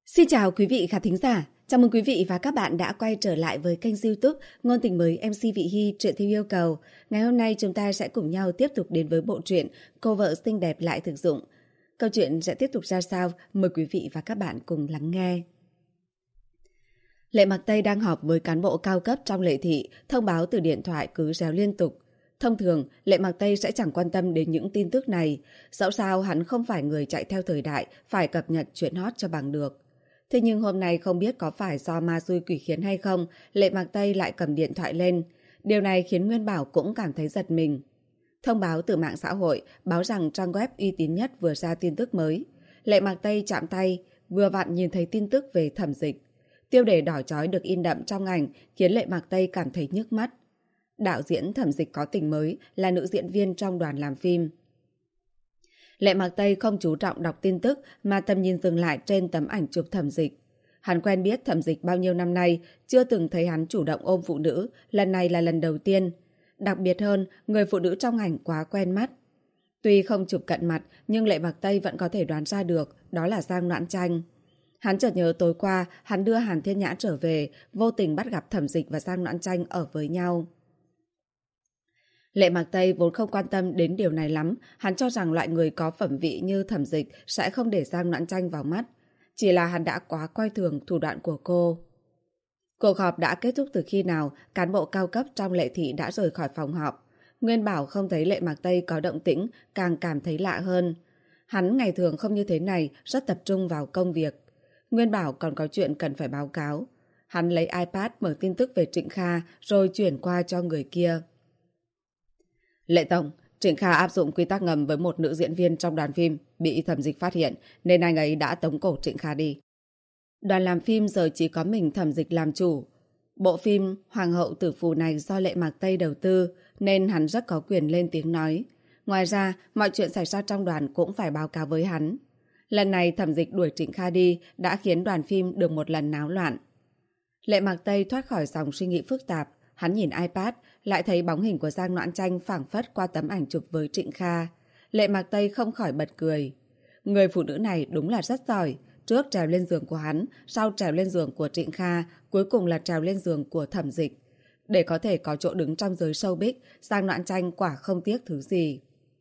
Xin chào quý vị khán thính giả. Chào mừng quý vị và các bạn đã quay trở lại với kênh YouTube Ngôn tình mới MC Vị Hy truyện theo yêu cầu. Ngày hôm nay chúng ta sẽ cùng nhau tiếp tục đến với bộ truyện Cô vợ xinh đẹp lại thực dụng. Câu chuyện sẽ tiếp tục ra sao? Mời quý vị và các bạn cùng lắng nghe. Lệ Mặc Tây đang họp với cán bộ cao cấp trong Lệ Thị, thông báo từ điện thoại cứ réo liên tục. Thông thường, Lệ Mặc Tây sẽ chẳng quan tâm đến những tin tức này. Dẫu sao hắn không phải người chạy theo thời đại, phải cập nhật chuyện hot cho bằng được. Thế nhưng hôm nay không biết có phải do ma xui quỷ khiến hay không, Lệ Mặc Tây lại cầm điện thoại lên. Điều này khiến Nguyên Bảo cũng cảm thấy giật mình. Thông báo từ mạng xã hội báo rằng trang web uy tín nhất vừa ra tin tức mới. Lệ Mặc Tây chạm tay, vừa vặn nhìn thấy tin tức về Thẩm Dịch. Tiêu đề đỏ chói được in đậm trong ảnh khiến Lệ Mặc Tây cảm thấy nhức mắt. Đạo diễn Thẩm Dịch có tình mới, là nữ diễn viên trong đoàn làm phim. Lệ Mặc Tây không chú trọng đọc tin tức mà tầm nhìn dừng lại trên tấm ảnh chụp Thẩm Dịch. Hắn quen biết Thẩm Dịch bao nhiêu năm nay, chưa từng thấy hắn chủ động ôm phụ nữ, lần này là lần đầu tiên. Đặc biệt hơn, người phụ nữ trong ảnh quá quen mắt. Tuy không chụp cận mặt, nhưng Lệ Mặc Tây vẫn có thể đoán ra được, đó là Giang Noãn Tranh. Hắn chợt nhớ tối qua, hắn đưa Hàn Thiên Nhã trở về, vô tình bắt gặp Thẩm Dịch và Giang Noãn Tranh ở với nhau. Lệ Mặc Tây vốn không quan tâm đến điều này lắm, hắn cho rằng loại người có phẩm vị như Thẩm Dịch sẽ không để Giang Noãn Tranh vào mắt. Chỉ là hắn đã quá coi thường thủ đoạn của cô. Cuộc họp đã kết thúc từ khi nào, cán bộ cao cấp trong Lệ Thị đã rời khỏi phòng họp. Nguyên Bảo không thấy Lệ Mặc Tây có động tĩnh, càng cảm thấy lạ hơn. Hắn ngày thường không như thế này, rất tập trung vào công việc. Nguyên Bảo còn có chuyện cần phải báo cáo. Hắn lấy iPad mở tin tức về Trịnh Kha rồi chuyển qua cho người kia. Lệ Tổng, Trịnh Kha áp dụng quy tắc ngầm với một nữ diễn viên trong đoàn phim, bị Thẩm Dịch phát hiện nên anh ấy đã tống cổ Trịnh Kha đi. Đoàn làm phim giờ chỉ có mình Thẩm Dịch làm chủ. Bộ phim Hoàng hậu tử phù này do Lệ Mặc Tây đầu tư nên hắn rất có quyền lên tiếng nói. Ngoài ra, mọi chuyện xảy ra trong đoàn cũng phải báo cáo với hắn. Lần này Thẩm Dịch đuổi Trịnh Kha đi đã khiến đoàn phim được một lần náo loạn. Lệ Mặc Tây thoát khỏi dòng suy nghĩ phức tạp. Hắn nhìn iPad, lại thấy bóng hình của Giang Noãn Tranh phảng phất qua tấm ảnh chụp với Trịnh Kha. Lệ Mặc Tây không khỏi bật cười. Người phụ nữ này đúng là rất giỏi. Trước trèo lên giường của hắn, sau trèo lên giường của Trịnh Kha, cuối cùng là trèo lên giường của Thẩm Dịch. Để có thể có chỗ đứng trong giới showbiz, Giang Noãn Tranh quả không tiếc thứ gì.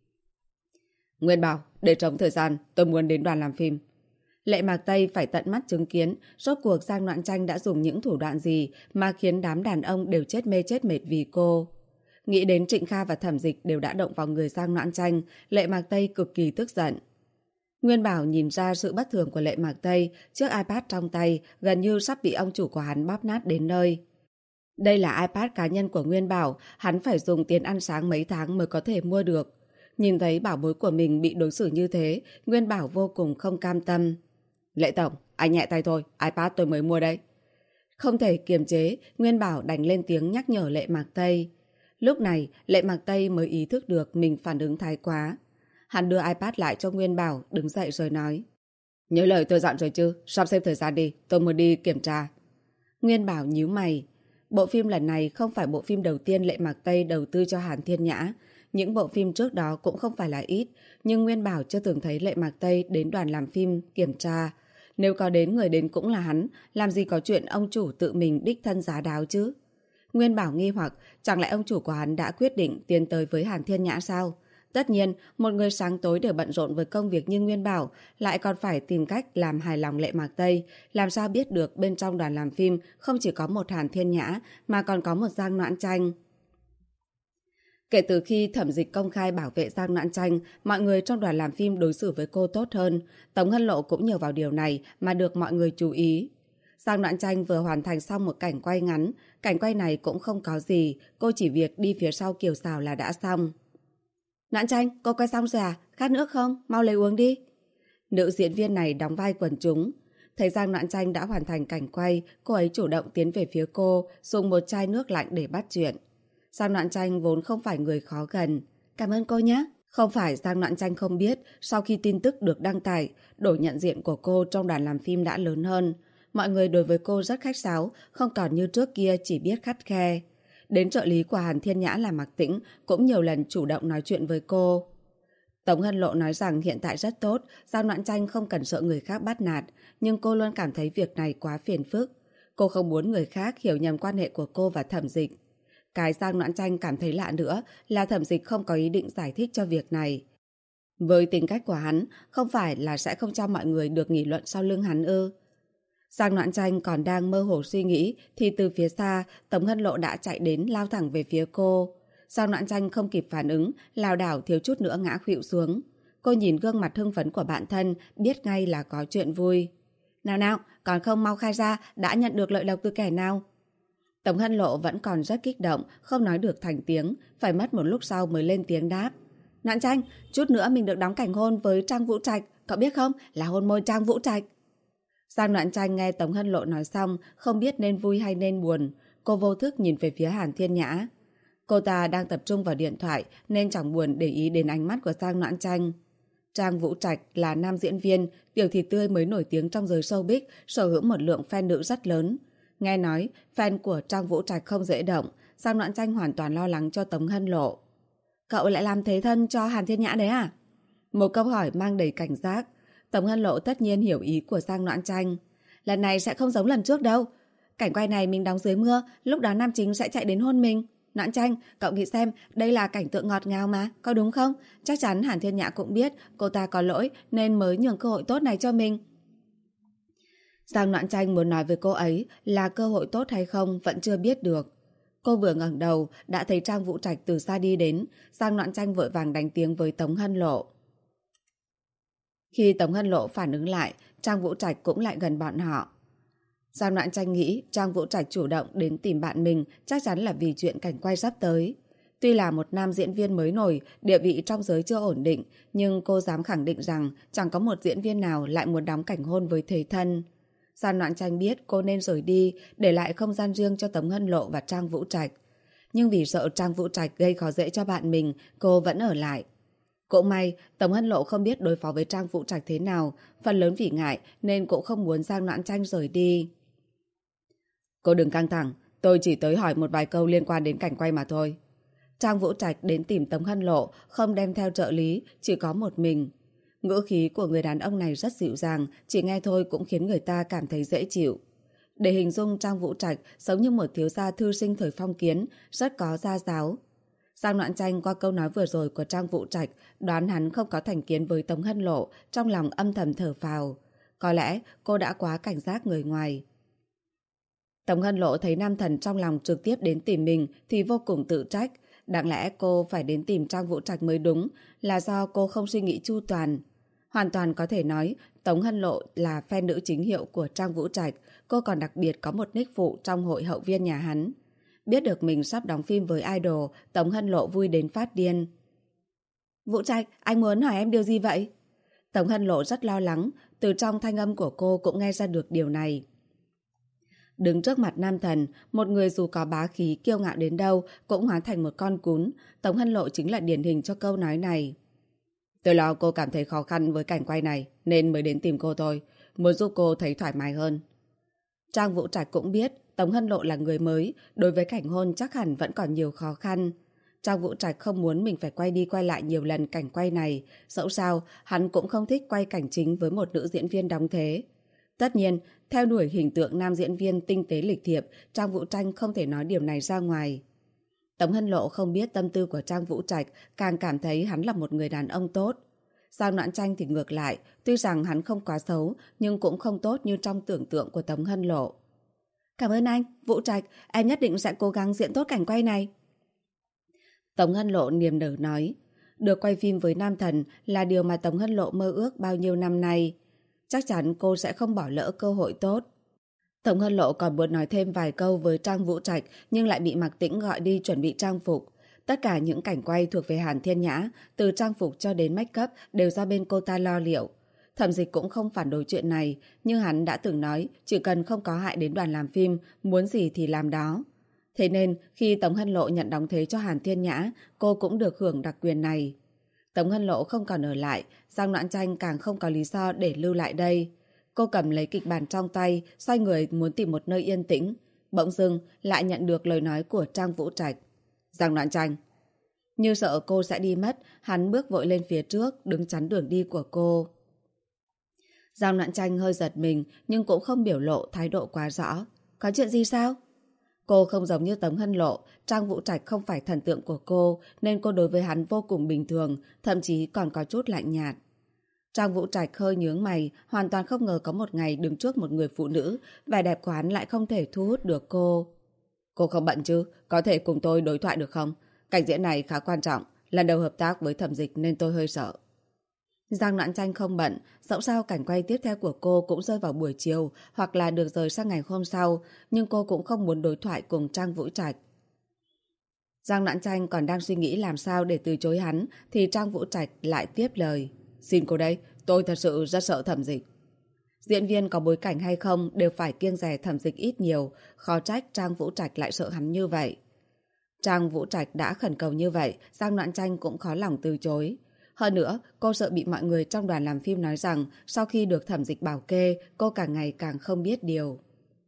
Nguyên Bảo, để trống thời gian, tôi muốn đến đoàn làm phim. Lệ Mặc Tây phải tận mắt chứng kiến rốt cuộc Giang Noãn Tranh đã dùng những thủ đoạn gì mà khiến đám đàn ông đều chết mê chết mệt vì cô. Nghĩ đến Trịnh Kha và Thẩm Dịch đều đã động vào người Giang Noãn Tranh, Lệ Mặc Tây cực kỳ tức giận. Nguyên Bảo nhìn ra sự bất thường của Lệ Mặc Tây, chiếc iPad trong tay gần như sắp bị ông chủ của hắn bóp nát đến nơi. Đây là iPad cá nhân của Nguyên Bảo, hắn phải dùng tiền ăn sáng mấy tháng mới có thể mua được. Nhìn thấy bảo bối của mình bị đối xử như thế, Nguyên Bảo vô cùng không cam tâm. Lệ Tổng, anh nhẹ tay thôi, iPad tôi mới mua đấy. Không thể kiềm chế, Nguyên Bảo đành lên tiếng nhắc nhở Lệ Mặc Tây. Lúc này, Lệ Mặc Tây mới ý thức được mình phản ứng thái quá. Hắn đưa iPad lại cho Nguyên Bảo, đứng dậy rồi nói. Nhớ lời tôi dặn rồi chứ, sắp xếp thời gian đi, tôi muốn đi kiểm tra. Nguyên Bảo nhíu mày. Bộ phim lần này không phải bộ phim đầu tiên Lệ Mặc Tây đầu tư cho Hàn Thiên Nhã. Những bộ phim trước đó cũng không phải là ít, nhưng Nguyên Bảo chưa từng thấy Lệ Mặc Tây đến đoàn làm phim kiểm tra. Nếu có đến, người đến cũng là hắn, làm gì có chuyện ông chủ tự mình đích thân giá đáo chứ? Nguyên Bảo nghi hoặc, chẳng lẽ ông chủ của hắn đã quyết định tiến tới với Hàn Thiên Nhã sao? Tất nhiên, một người sáng tối đều bận rộn với công việc như Nguyên Bảo lại còn phải tìm cách làm hài lòng Lệ Mặc Tây, làm sao biết được bên trong đoàn làm phim không chỉ có một Hàn Thiên Nhã mà còn có một Giang Noãn Tranh. Kể từ khi Thẩm Dịch công khai bảo vệ Giang Noãn Tranh, mọi người trong đoàn làm phim đối xử với cô tốt hơn. Tống Hân Lộ cũng nhờ vào điều này mà được mọi người chú ý. Giang Noãn Tranh vừa hoàn thành xong một cảnh quay ngắn. Cảnh quay này cũng không có gì, cô chỉ việc đi phía sau Kiều Sào là đã xong. Noãn Tranh, cô quay xong rồi à? Khát nước không? Mau lấy uống đi. Nữ diễn viên này đóng vai quần chúng. Thấy Giang Noãn Tranh đã hoàn thành cảnh quay, cô ấy chủ động tiến về phía cô, dùng một chai nước lạnh để bắt chuyện. Giang Noãn Tranh vốn không phải người khó gần. Cảm ơn cô nhé. Không phải Giang Noãn Tranh không biết, sau khi tin tức được đăng tải, độ nhận diện của cô trong đoàn làm phim đã lớn hơn. Mọi người đối với cô rất khách sáo, không còn như trước kia chỉ biết khắt khe. Đến trợ lý của Hàn Thiên Nhã là Mạc Tĩnh cũng nhiều lần chủ động nói chuyện với cô. Tống Hân Lộ nói rằng hiện tại rất tốt, Giang Noãn Tranh không cần sợ người khác bắt nạt, nhưng cô luôn cảm thấy việc này quá phiền phức. Cô không muốn người khác hiểu nhầm quan hệ của cô và Thẩm Dịch. Cái Giang Noãn Tranh cảm thấy lạ nữa là Thẩm Dịch không có ý định giải thích cho việc này. Với tính cách của hắn, không phải là sẽ không cho mọi người được nghị luận sau lưng hắn ư? Giang Noãn Tranh còn đang mơ hồ suy nghĩ thì từ phía xa, Tống Hân Lộ đã chạy đến lao thẳng về phía cô. Giang Noãn Tranh không kịp phản ứng, lảo đảo thiếu chút nữa ngã khuỵu xuống. Cô nhìn gương mặt hưng phấn của bạn thân, biết ngay là có chuyện vui. Nào nào, còn không mau khai ra đã nhận được lợi lộc từ kẻ nào? Tống Hân Lộ vẫn còn rất kích động, không nói được thành tiếng, phải mất một lúc sau mới lên tiếng đáp. Noãn Tranh, chút nữa mình được đóng cảnh hôn với Trang Vũ Trạch, cậu biết không, là hôn môi Trang Vũ Trạch. Giang Noãn Tranh nghe Tống Hân Lộ nói xong, không biết nên vui hay nên buồn. Cô vô thức nhìn về phía Hàn Thiên Nhã. Cô ta đang tập trung vào điện thoại nên chẳng buồn để ý đến ánh mắt của Giang Noãn Tranh. Trang Vũ Trạch là nam diễn viên, tiểu thị tươi mới nổi tiếng trong giới showbiz, sở hữu một lượng fan nữ rất lớn. Nghe nói, fan của Trang Vũ Trạch không dễ động, Giang Noãn Tranh hoàn toàn lo lắng cho Tống Hân Lộ. Cậu lại làm thế thân cho Hàn Thiên Nhã đấy à? Một câu hỏi mang đầy cảnh giác. Tống Hân Lộ tất nhiên hiểu ý của Giang Noãn Tranh. Lần này sẽ không giống lần trước đâu. Cảnh quay này mình đóng dưới mưa, lúc đó nam chính sẽ chạy đến hôn mình. Noãn Tranh, cậu nghĩ xem, đây là cảnh tượng ngọt ngào mà, có đúng không? Chắc chắn Hàn Thiên Nhã cũng biết cô ta có lỗi nên mới nhường cơ hội tốt này cho mình. Giang Noãn Tranh muốn nói với cô ấy là cơ hội tốt hay không vẫn chưa biết được. Cô vừa ngẩng đầu đã thấy Trang Vũ Trạch từ xa đi đến. Giang Noãn Tranh vội vàng đánh tiếng với Tống Hân Lộ. Khi Tống Hân Lộ phản ứng lại, Trang Vũ Trạch cũng lại gần bọn họ. Giang Noãn Tranh nghĩ Trang Vũ Trạch chủ động đến tìm bạn mình chắc chắn là vì chuyện cảnh quay sắp tới. Tuy là một nam diễn viên mới nổi, địa vị trong giới chưa ổn định, nhưng cô dám khẳng định rằng chẳng có một diễn viên nào lại muốn đóng cảnh hôn với thế thân. Giang Noãn Tranh biết cô nên rời đi, để lại không gian riêng cho Tống Hân Lộ và Trang Vũ Trạch. Nhưng vì sợ Trang Vũ Trạch gây khó dễ cho bạn mình, cô vẫn ở lại. Cũng may, Tống Hân Lộ không biết đối phó với Trang Vũ Trạch thế nào, phần lớn vì ngại nên cũng không muốn Giang Noãn Tranh rời đi. Cô đừng căng thẳng, tôi chỉ tới hỏi một vài câu liên quan đến cảnh quay mà thôi. Trang Vũ Trạch đến tìm Tống Hân Lộ, không đem theo trợ lý, chỉ có một mình. Ngữ khí của người đàn ông này rất dịu dàng, chỉ nghe thôi cũng khiến người ta cảm thấy dễ chịu. Để hình dung Trang Vũ Trạch giống như một thiếu gia thư sinh thời phong kiến, rất có gia giáo. Giang Noãn Tranh qua câu nói vừa rồi của Trang Vũ Trạch đoán hắn không có thành kiến với Tống Hân Lộ, trong lòng âm thầm thở phào. Có lẽ cô đã quá cảnh giác người ngoài. Tống Hân Lộ thấy nam thần trong lòng trực tiếp đến tìm mình thì vô cùng tự trách. Đáng lẽ cô phải đến tìm Trang Vũ Trạch mới đúng, là do cô không suy nghĩ chu toàn. Hoàn toàn có thể nói Tống Hân Lộ là fan nữ chính hiệu của Trang Vũ Trạch, cô còn đặc biệt có một nick phụ trong hội hậu viên nhà hắn. Biết được mình sắp đóng phim với idol, Tống Hân Lộ vui đến phát điên. Vũ Trạch, anh muốn hỏi em điều gì vậy? Tống Hân Lộ rất lo lắng, từ trong thanh âm của cô cũng nghe ra được điều này. Đứng trước mặt nam thần, một người dù có bá khí kiêu ngạo đến đâu cũng hóa thành một con cún. Tống Hân Lộ chính là điển hình cho câu nói này. Tôi lo cô cảm thấy khó khăn với cảnh quay này nên mới đến tìm cô thôi, muốn giúp cô thấy thoải mái hơn. Trang Vũ Trạch cũng biết Tống Hân Lộ là người mới, đối với cảnh hôn chắc hẳn vẫn còn nhiều khó khăn. Trang Vũ Trạch không muốn mình phải quay đi quay lại nhiều lần cảnh quay này, dẫu sao hắn cũng không thích quay cảnh chính với một nữ diễn viên đóng thế. Tất nhiên, theo đuổi hình tượng nam diễn viên tinh tế lịch thiệp, Trang Vũ Tranh không thể nói điều này ra ngoài. Tống Hân Lộ không biết tâm tư của Trang Vũ Trạch, càng cảm thấy hắn là một người đàn ông tốt. Giang Noãn Tranh thì ngược lại, tuy rằng hắn không quá xấu, nhưng cũng không tốt như trong tưởng tượng của Tống Hân Lộ. Cảm ơn anh, Vũ Trạch, em nhất định sẽ cố gắng diễn tốt cảnh quay này. Tống Hân Lộ niềm nở nói, được quay phim với nam thần là điều mà Tống Hân Lộ mơ ước bao nhiêu năm nay. Chắc chắn cô sẽ không bỏ lỡ cơ hội tốt. Tống Hân Lộ còn muốn nói thêm vài câu với Trang Vũ Trạch nhưng lại bị Mạc Tĩnh gọi đi chuẩn bị trang phục. Tất cả những cảnh quay thuộc về Hàn Thiên Nhã, từ trang phục cho đến make up đều do bên cô ta lo liệu. Thẩm Dịch cũng không phản đối chuyện này, nhưng hắn đã từng nói chỉ cần không có hại đến đoàn làm phim, muốn gì thì làm đó. Thế nên khi Tống Hân Lộ nhận đóng thế cho Hàn Thiên Nhã, cô cũng được hưởng đặc quyền này. Tống Hân Lộ không còn ở lại, Giang Noãn Tranh càng không có lý do để lưu lại đây. Cô cầm lấy kịch bản trong tay, xoay người muốn tìm một nơi yên tĩnh. Bỗng dưng lại nhận được lời nói của Trang Vũ Trạch. Giang Noãn Tranh. Như sợ cô sẽ đi mất, hắn bước vội lên phía trước, đứng chắn đường đi của cô. Giang Noãn Tranh hơi giật mình, nhưng cũng không biểu lộ thái độ quá rõ. Có chuyện gì sao? Cô không giống như Tống Hân Lộ, Trang Vũ Trạch không phải thần tượng của cô, nên cô đối với hắn vô cùng bình thường, thậm chí còn có chút lạnh nhạt. Trang Vũ Trạch hơi nhướng mày, hoàn toàn không ngờ có một ngày đứng trước một người phụ nữ, vẻ đẹp của hắn lại không thể thu hút được cô. Cô không bận chứ, có thể cùng tôi đối thoại được không? Cảnh diễn này khá quan trọng, lần đầu hợp tác với Thẩm Dịch nên tôi hơi sợ. Giang Noãn Tranh không bận, dẫu sao cảnh quay tiếp theo của cô cũng rơi vào buổi chiều hoặc là được rời sang ngày hôm sau, nhưng cô cũng không muốn đối thoại cùng Trang Vũ Trạch. Giang Noãn Tranh còn đang suy nghĩ làm sao để từ chối hắn, thì Trang Vũ Trạch lại tiếp lời. Xin cô đây, tôi thật sự rất sợ Thẩm Dịch. Diễn viên có bối cảnh hay không đều phải kiêng dè Thẩm Dịch ít nhiều, khó trách Trang Vũ Trạch lại sợ hắn như vậy. Trang Vũ Trạch đã khẩn cầu như vậy, Giang Noãn Tranh cũng khó lòng từ chối. Hơn nữa, cô sợ bị mọi người trong đoàn làm phim nói rằng sau khi được Thẩm Dịch bảo kê, cô càng ngày càng không biết điều.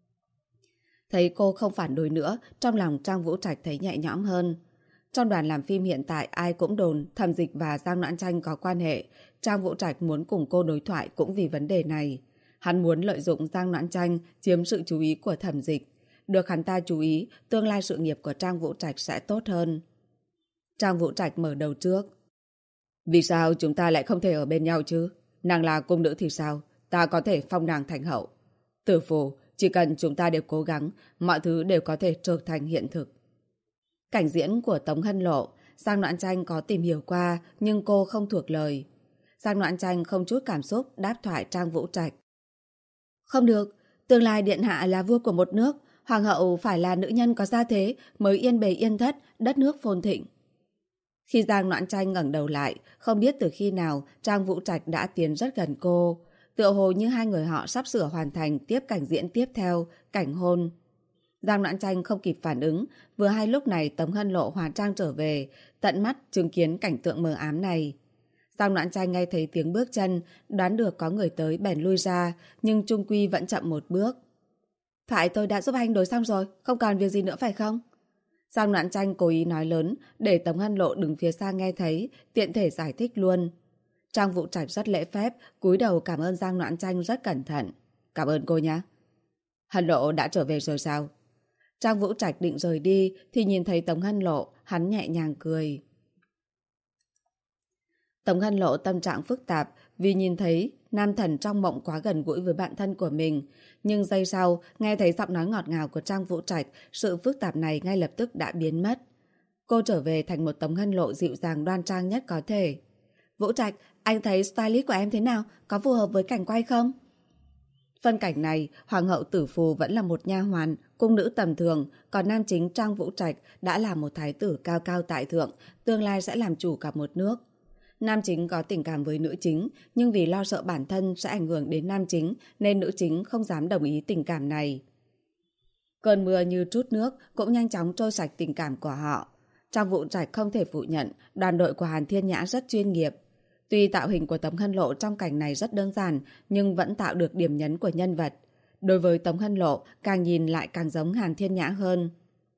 Thấy cô không phản đối nữa, trong lòng Trang Vũ Trạch thấy nhẹ nhõm hơn. Trong đoàn làm phim hiện tại ai cũng đồn Thẩm Dịch và Giang Noãn Tranh có quan hệ. Trang Vũ Trạch muốn cùng cô đối thoại cũng vì vấn đề này. Hắn muốn lợi dụng Giang Noãn Tranh chiếm sự chú ý của Thẩm Dịch. Được hắn ta chú ý, tương lai sự nghiệp của Trang Vũ Trạch sẽ tốt hơn. Trang Vũ Trạch mở đầu trước. Vì sao chúng ta lại không thể ở bên nhau chứ? Nàng là cung nữ thì sao? Ta có thể phong nàng thành hậu. Tử Phù, chỉ cần chúng ta đều cố gắng, mọi thứ đều có thể trở thành hiện thực. Cảnh diễn của Tống Hân Lộ, Giang Noãn Tranh có tìm hiểu qua, nhưng cô không thuộc lời. Giang Noãn Tranh không chút cảm xúc đáp thoại Trang Vũ Trạch. Không được, tương lai điện hạ là vua của một nước, hoàng hậu phải là nữ nhân có gia thế mới yên bề yên thất, đất nước phồn thịnh. Khi Giang Noãn Tranh ngẩng đầu lại, không biết từ khi nào Trang Vũ Trạch đã tiến rất gần cô. Tựa hồ như hai người họ sắp sửa hoàn thành tiếp cảnh diễn tiếp theo, cảnh hôn. Giang Noãn Tranh không kịp phản ứng, vừa hay lúc này Tống Hân Lộ hóa trang trở về, tận mắt chứng kiến cảnh tượng mờ ám này. Giang Noãn Tranh nghe thấy tiếng bước chân, đoán được có người tới bèn lui ra, nhưng chung quy vẫn chậm một bước. Phải tôi đã giúp anh đối xong rồi, không còn việc gì nữa phải không? Giang Noãn Tranh cố ý nói lớn để Tống Hân Lộ đứng phía xa nghe thấy, tiện thể giải thích luôn. Trang Vũ Trạch rất lễ phép, cúi đầu cảm ơn Giang Noãn Tranh rất cẩn thận. Cảm ơn cô nhé. Hân Lộ đã trở về rồi sao? Trang Vũ Trạch định rời đi thì nhìn thấy Tống Hân Lộ, hắn nhẹ nhàng cười. Tống Hân Lộ tâm trạng phức tạp vì nhìn thấy nam thần trong mộng quá gần gũi với bạn thân của mình. Nhưng giây sau, nghe thấy giọng nói ngọt ngào của Trang Vũ Trạch, sự phức tạp này ngay lập tức đã biến mất. Cô trở về thành một Tống Hân Lộ dịu dàng đoan trang nhất có thể. Vũ Trạch, anh thấy stylist của em thế nào? Có phù hợp với cảnh quay không? Phân cảnh này, Hoàng hậu Tử Phù vẫn là một nha hoàn, cung nữ tầm thường, còn nam chính Trang Vũ Trạch đã là một thái tử cao cao tại thượng, tương lai sẽ làm chủ cả một nước. Nam chính có tình cảm với nữ chính, nhưng vì lo sợ bản thân sẽ ảnh hưởng đến nam chính nên nữ chính không dám đồng ý tình cảm này. Cơn mưa như trút nước cũng nhanh chóng trôi sạch tình cảm của họ. Trang Vũ Trạch không thể phủ nhận đoàn đội của Hàn Thiên Nhã rất chuyên nghiệp. Tuy tạo hình của Tống Hân Lộ trong cảnh này rất đơn giản nhưng vẫn tạo được điểm nhấn của nhân vật. Đối với Tống Hân Lộ, càng nhìn lại càng giống Hàn Thiên Nhã hơn.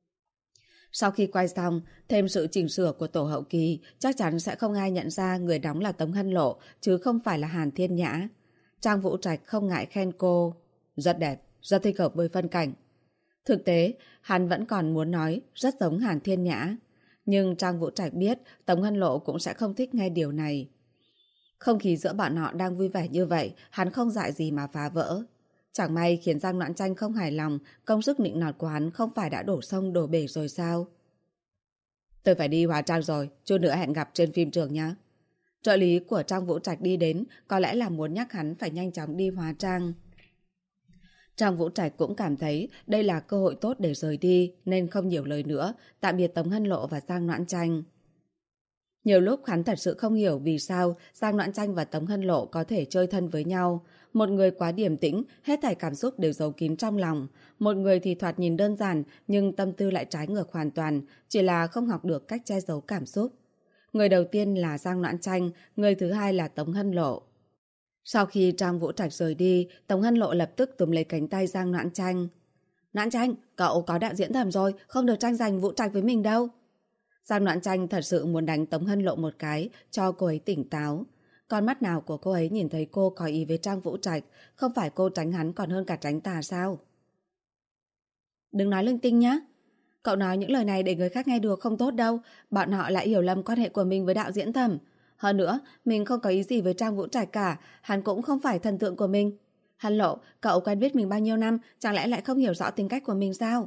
Sau khi quay xong, thêm sự chỉnh sửa của tổ hậu kỳ, chắc chắn sẽ không ai nhận ra người đóng là Tống Hân Lộ, chứ không phải là Hàn Thiên Nhã. Trang Vũ Trạch không ngại khen cô. Rất đẹp, rất thích hợp với phân cảnh. Thực tế, hắn vẫn còn muốn nói rất giống Hàn Thiên Nhã. Nhưng Trang Vũ Trạch biết Tống Hân Lộ cũng sẽ không thích nghe điều này. Không khí giữa bọn họ đang vui vẻ như vậy, hắn không dại gì mà phá vỡ. Chẳng may khiến Giang Noãn Tranh không hài lòng, công sức nịnh nọt của hắn không phải đã đổ sông đổ bể rồi sao? Tôi phải đi hóa trang rồi, chút nữa hẹn gặp trên phim trường nhé. Trợ lý của Trang Vũ Trạch đi đến, có lẽ là muốn nhắc hắn phải nhanh chóng đi hóa trang. Trang Vũ Trạch cũng cảm thấy đây là cơ hội tốt để rời đi, nên không nhiều lời nữa, tạm biệt Tống Hân Lộ và Giang Noãn Tranh. Nhiều lúc hắn thật sự không hiểu vì sao Giang Noãn Tranh và Tống Hân Lộ có thể chơi thân với nhau. Một người quá điềm tĩnh, hết thảy cảm xúc đều giấu kín trong lòng. Một người thì thoạt nhìn đơn giản, nhưng tâm tư lại trái ngược hoàn toàn, chỉ là không học được cách che giấu cảm xúc. Người đầu tiên là Giang Noãn Tranh, người thứ hai là Tống Hân Lộ. Sau khi Trang Vũ Trạch rời đi, Tống Hân Lộ lập tức túm lấy cánh tay Giang Noãn Tranh. Noãn Tranh, cậu có đạo diễn thầm rồi, không được tranh giành Vũ Trạch với mình đâu. Giang Noãn Tranh thật sự muốn đánh Tống Hân Lộ một cái cho cô ấy tỉnh táo. Con mắt nào của cô ấy nhìn thấy cô có ý với Trang Vũ Trạch, không phải cô tránh hắn còn hơn cả tránh tà sao? Đừng nói linh tinh nhá. Cậu nói những lời này để người khác nghe được không tốt đâu. Bọn họ lại hiểu lầm quan hệ của mình với đạo diễn Thẩm. Hơn nữa, mình không có ý gì với Trang Vũ Trạch cả. Hắn cũng không phải thần tượng của mình. Hân Lộ, cậu quen biết mình bao nhiêu năm, chẳng lẽ lại không hiểu rõ tính cách của mình sao?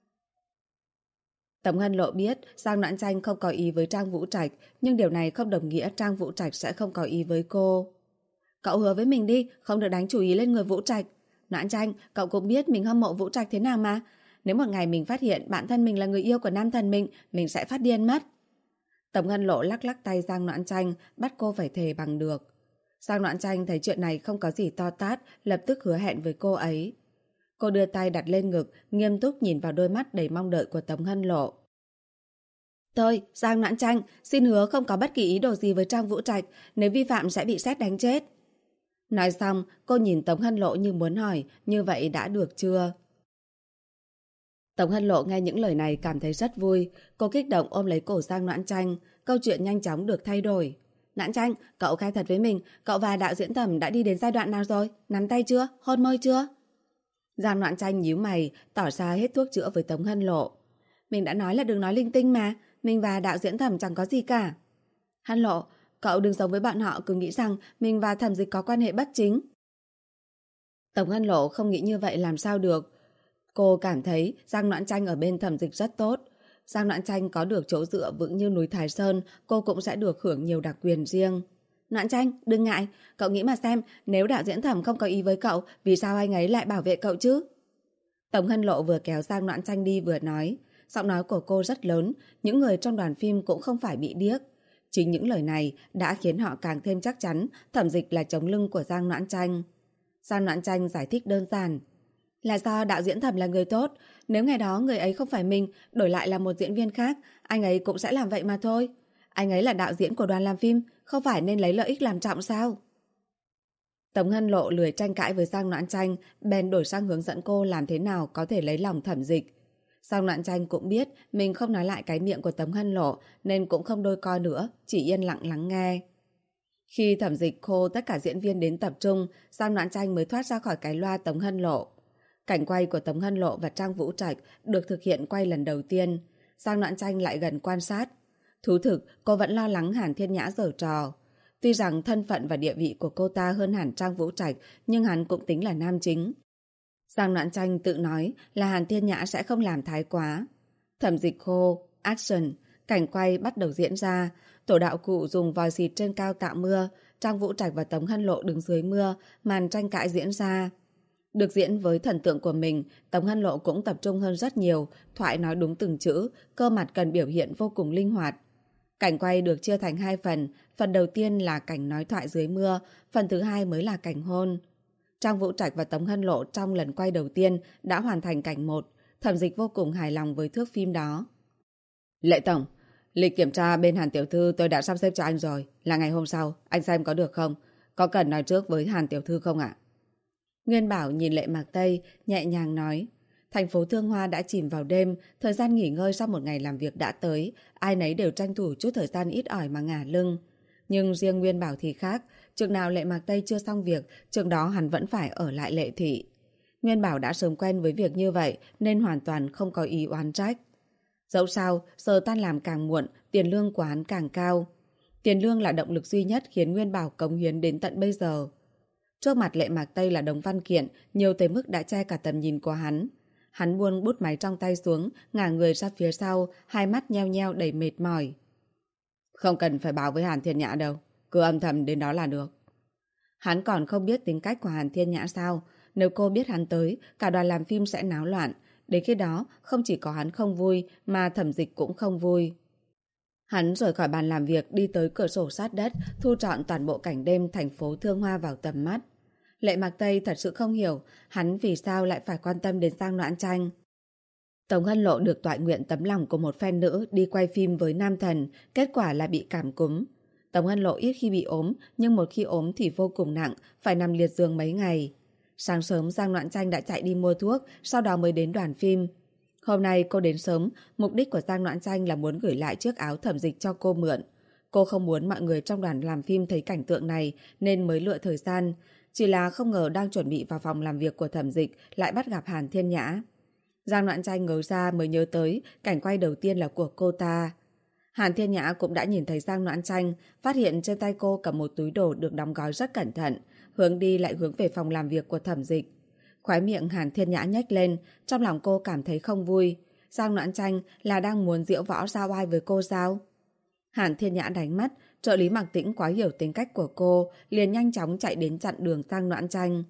Tống Hân Lộ biết Giang Noãn Tranh không có ý với Trang Vũ Trạch, nhưng điều này không đồng nghĩa Trang Vũ Trạch sẽ không có ý với cô. Cậu hứa với mình đi, không được đánh chú ý lên người Vũ Trạch. Noãn Tranh, cậu cũng biết mình hâm mộ Vũ Trạch thế nào mà. Nếu một ngày mình phát hiện bản thân mình là người yêu của nam thần mình sẽ phát điên mất. Tống Hân Lộ lắc lắc tay Giang Noãn Tranh, bắt cô phải thề bằng được. Giang Noãn Tranh thấy chuyện này không có gì to tát, lập tức hứa hẹn với cô ấy. Cô đưa tay đặt lên ngực, nghiêm túc nhìn vào đôi mắt đầy mong đợi của Tống Hân Lộ. Tôi, Giang Noãn Tranh, xin hứa không có bất kỳ ý đồ gì với Trang Vũ Trạch, nếu vi phạm sẽ bị sét đánh chết. Nói xong, cô nhìn Tống Hân Lộ như muốn hỏi, như vậy đã được chưa? Tống Hân Lộ nghe những lời này cảm thấy rất vui. Cô kích động ôm lấy cổ Giang Noãn Tranh. Câu chuyện nhanh chóng được thay đổi. Noãn Tranh, cậu khai thật với mình, cậu và đạo diễn Thẩm đã đi đến giai đoạn nào rồi? Nắm tay chưa? Hôn môi chưa? Giang Noãn Tranh nhíu mày, tỏ ra hết thuốc chữa với Tống Hân Lộ. Mình đã nói là đừng nói linh tinh mà. Mình và đạo diễn Thẩm chẳng có gì cả. Hân Lộ, cậu đừng giống với bọn họ cứ nghĩ rằng mình và Thẩm Dịch có quan hệ bất chính. Tống Hân Lộ không nghĩ như vậy làm sao được. Cô cảm thấy Giang Noãn Tranh ở bên Thẩm Dịch rất tốt. Giang Noãn Tranh có được chỗ dựa vững như núi Thái Sơn, cô cũng sẽ được hưởng nhiều đặc quyền riêng. Noãn Tranh, đừng ngại, cậu nghĩ mà xem, nếu đạo diễn Thẩm không có ý với cậu, vì sao anh ấy lại bảo vệ cậu chứ? Tống Hân Lộ vừa kéo Giang Noãn Tranh đi vừa nói. Giọng nói của cô rất lớn, những người trong đoàn phim cũng không phải bị điếc. Chính những lời này đã khiến họ càng thêm chắc chắn Thẩm Dịch là chống lưng của Giang Noãn Tranh. Giang Noãn Tranh giải thích đơn giản. Là do đạo diễn Thẩm là người tốt, nếu ngày đó người ấy không phải mình, đổi lại là một diễn viên khác, anh ấy cũng sẽ làm vậy mà thôi. Anh ấy là đạo diễn của đoàn làm phim, không phải nên lấy lợi ích làm trọng sao? Tống Hân Lộ lười tranh cãi với Giang Noãn Tranh, bèn đổi sang hướng dẫn cô làm thế nào có thể lấy lòng Thẩm Dịch. Giang Noãn Tranh cũng biết mình không nói lại cái miệng của Tống Hân Lộ nên cũng không đôi co nữa, chỉ yên lặng lắng nghe. Khi Thẩm Dịch khô tất cả diễn viên đến tập trung, Giang Noãn Tranh mới thoát ra khỏi cái loa Tống Hân Lộ. Cảnh quay của Tống Hân Lộ và Trang Vũ Trạch được thực hiện quay lần đầu tiên. Giang Noãn Tranh lại gần quan sát. Thú thực, cô vẫn lo lắng Hàn Thiên Nhã giở trò. Tuy rằng thân phận và địa vị của cô ta hơn hẳn Trang Vũ Trạch, nhưng hắn cũng tính là nam chính. Giang Noãn Tranh tự nói là Hàn Thiên Nhã sẽ không làm thái quá. Thẩm Dịch khô, action, cảnh quay bắt đầu diễn ra. Tổ đạo cụ dùng vòi xịt trên cao tạo mưa, Trang Vũ Trạch và Tống Hân Lộ đứng dưới mưa, màn tranh cãi diễn ra. Được diễn với thần tượng của mình, Tống Hân Lộ cũng tập trung hơn rất nhiều, thoại nói đúng từng chữ, cơ mặt cần biểu hiện vô cùng linh hoạt. Cảnh quay được chia thành hai phần, phần đầu tiên là cảnh nói thoại dưới mưa, phần thứ hai mới là cảnh hôn. Trang Vũ Trạch và Tống Hân Lộ trong lần quay đầu tiên đã hoàn thành cảnh 1, Thẩm Dịch vô cùng hài lòng với thước phim đó. Lệ Tổng, lịch kiểm tra bên Hàn Tiểu Thư tôi đã sắp xếp cho anh rồi, là ngày hôm sau, anh xem có được không? Có cần nói trước với Hàn Tiểu Thư không ạ? Nguyên Bảo nhìn Lệ Mạc Tây, nhẹ nhàng nói. Thành phố Thương Hoa đã chìm vào đêm, thời gian nghỉ ngơi sau một ngày làm việc đã tới, ai nấy đều tranh thủ chút thời gian ít ỏi mà ngả lưng. Nhưng riêng Nguyên Bảo thì khác, chừng nào Lệ Mạc Tây chưa xong việc, chừng đó hắn vẫn phải ở lại Lệ Thị. Nguyên Bảo đã sớm quen với việc như vậy nên hoàn toàn không có ý oán trách. Dẫu sao, giờ tan làm càng muộn, tiền lương của hắn càng cao. Tiền lương là động lực duy nhất khiến Nguyên Bảo cống hiến đến tận bây giờ. Trước mặt Lệ Mạc Tây là đống văn kiện, nhiều tới mức đã che cả tầm nhìn của hắn. Hắn buông bút máy trong tay xuống, ngả người ra phía sau, hai mắt nheo nheo đầy mệt mỏi. Không cần phải báo với Hàn Thiên Nhã đâu, cứ âm thầm đến đó là được. Hắn còn không biết tính cách của Hàn Thiên Nhã sao, nếu cô biết hắn tới, cả đoàn làm phim sẽ náo loạn. Đến khi đó, không chỉ có hắn không vui, mà Thẩm Dịch cũng không vui. Hắn rời khỏi bàn làm việc đi tới cửa sổ sát đất, thu trọn toàn bộ cảnh đêm thành phố Thương Hoa vào tầm mắt. Lệ Mạc Tây thật sự không hiểu hắn vì sao lại phải quan tâm đến Giang Noãn Tranh. Tống Hân Lộ được toại nguyện tấm lòng của một fan nữ đi quay phim với nam thần, kết quả là bị cảm cúm. Tống Hân Lộ ít khi bị ốm, nhưng một khi ốm thì vô cùng nặng, phải nằm liệt giường mấy ngày. Sáng sớm Giang Noãn Tranh đã chạy đi mua thuốc, sau đó mới đến đoàn phim. Hôm nay cô đến sớm, mục đích của Giang Noãn Chanh là muốn gửi lại chiếc áo Thẩm Dịch cho cô mượn. Cô không muốn mọi người trong đoàn làm phim thấy cảnh tượng này nên mới lựa thời gian. Chỉ là không ngờ đang chuẩn bị vào phòng làm việc của Thẩm Dịch lại bắt gặp Hàn Thiên Nhã. Giang Noãn Chanh ngớ ra mới nhớ tới cảnh quay đầu tiên là của cô ta. Hàn Thiên Nhã cũng đã nhìn thấy Giang Noãn Chanh, phát hiện trên tay cô cầm một túi đồ được đóng gói rất cẩn thận, hướng đi lại hướng về phòng làm việc của Thẩm Dịch. Khóe miệng Hàn Thiên Nhã nhếch lên, trong lòng cô cảm thấy không vui. Giang Noãn Chanh là đang muốn diễu võ ra oai với cô sao? Hàn Thiên Nhã đánh mắt, trợ lý Mạc Tĩnh quá hiểu tính cách của cô, liền nhanh chóng chạy đến chặn đường Giang Noãn Chanh.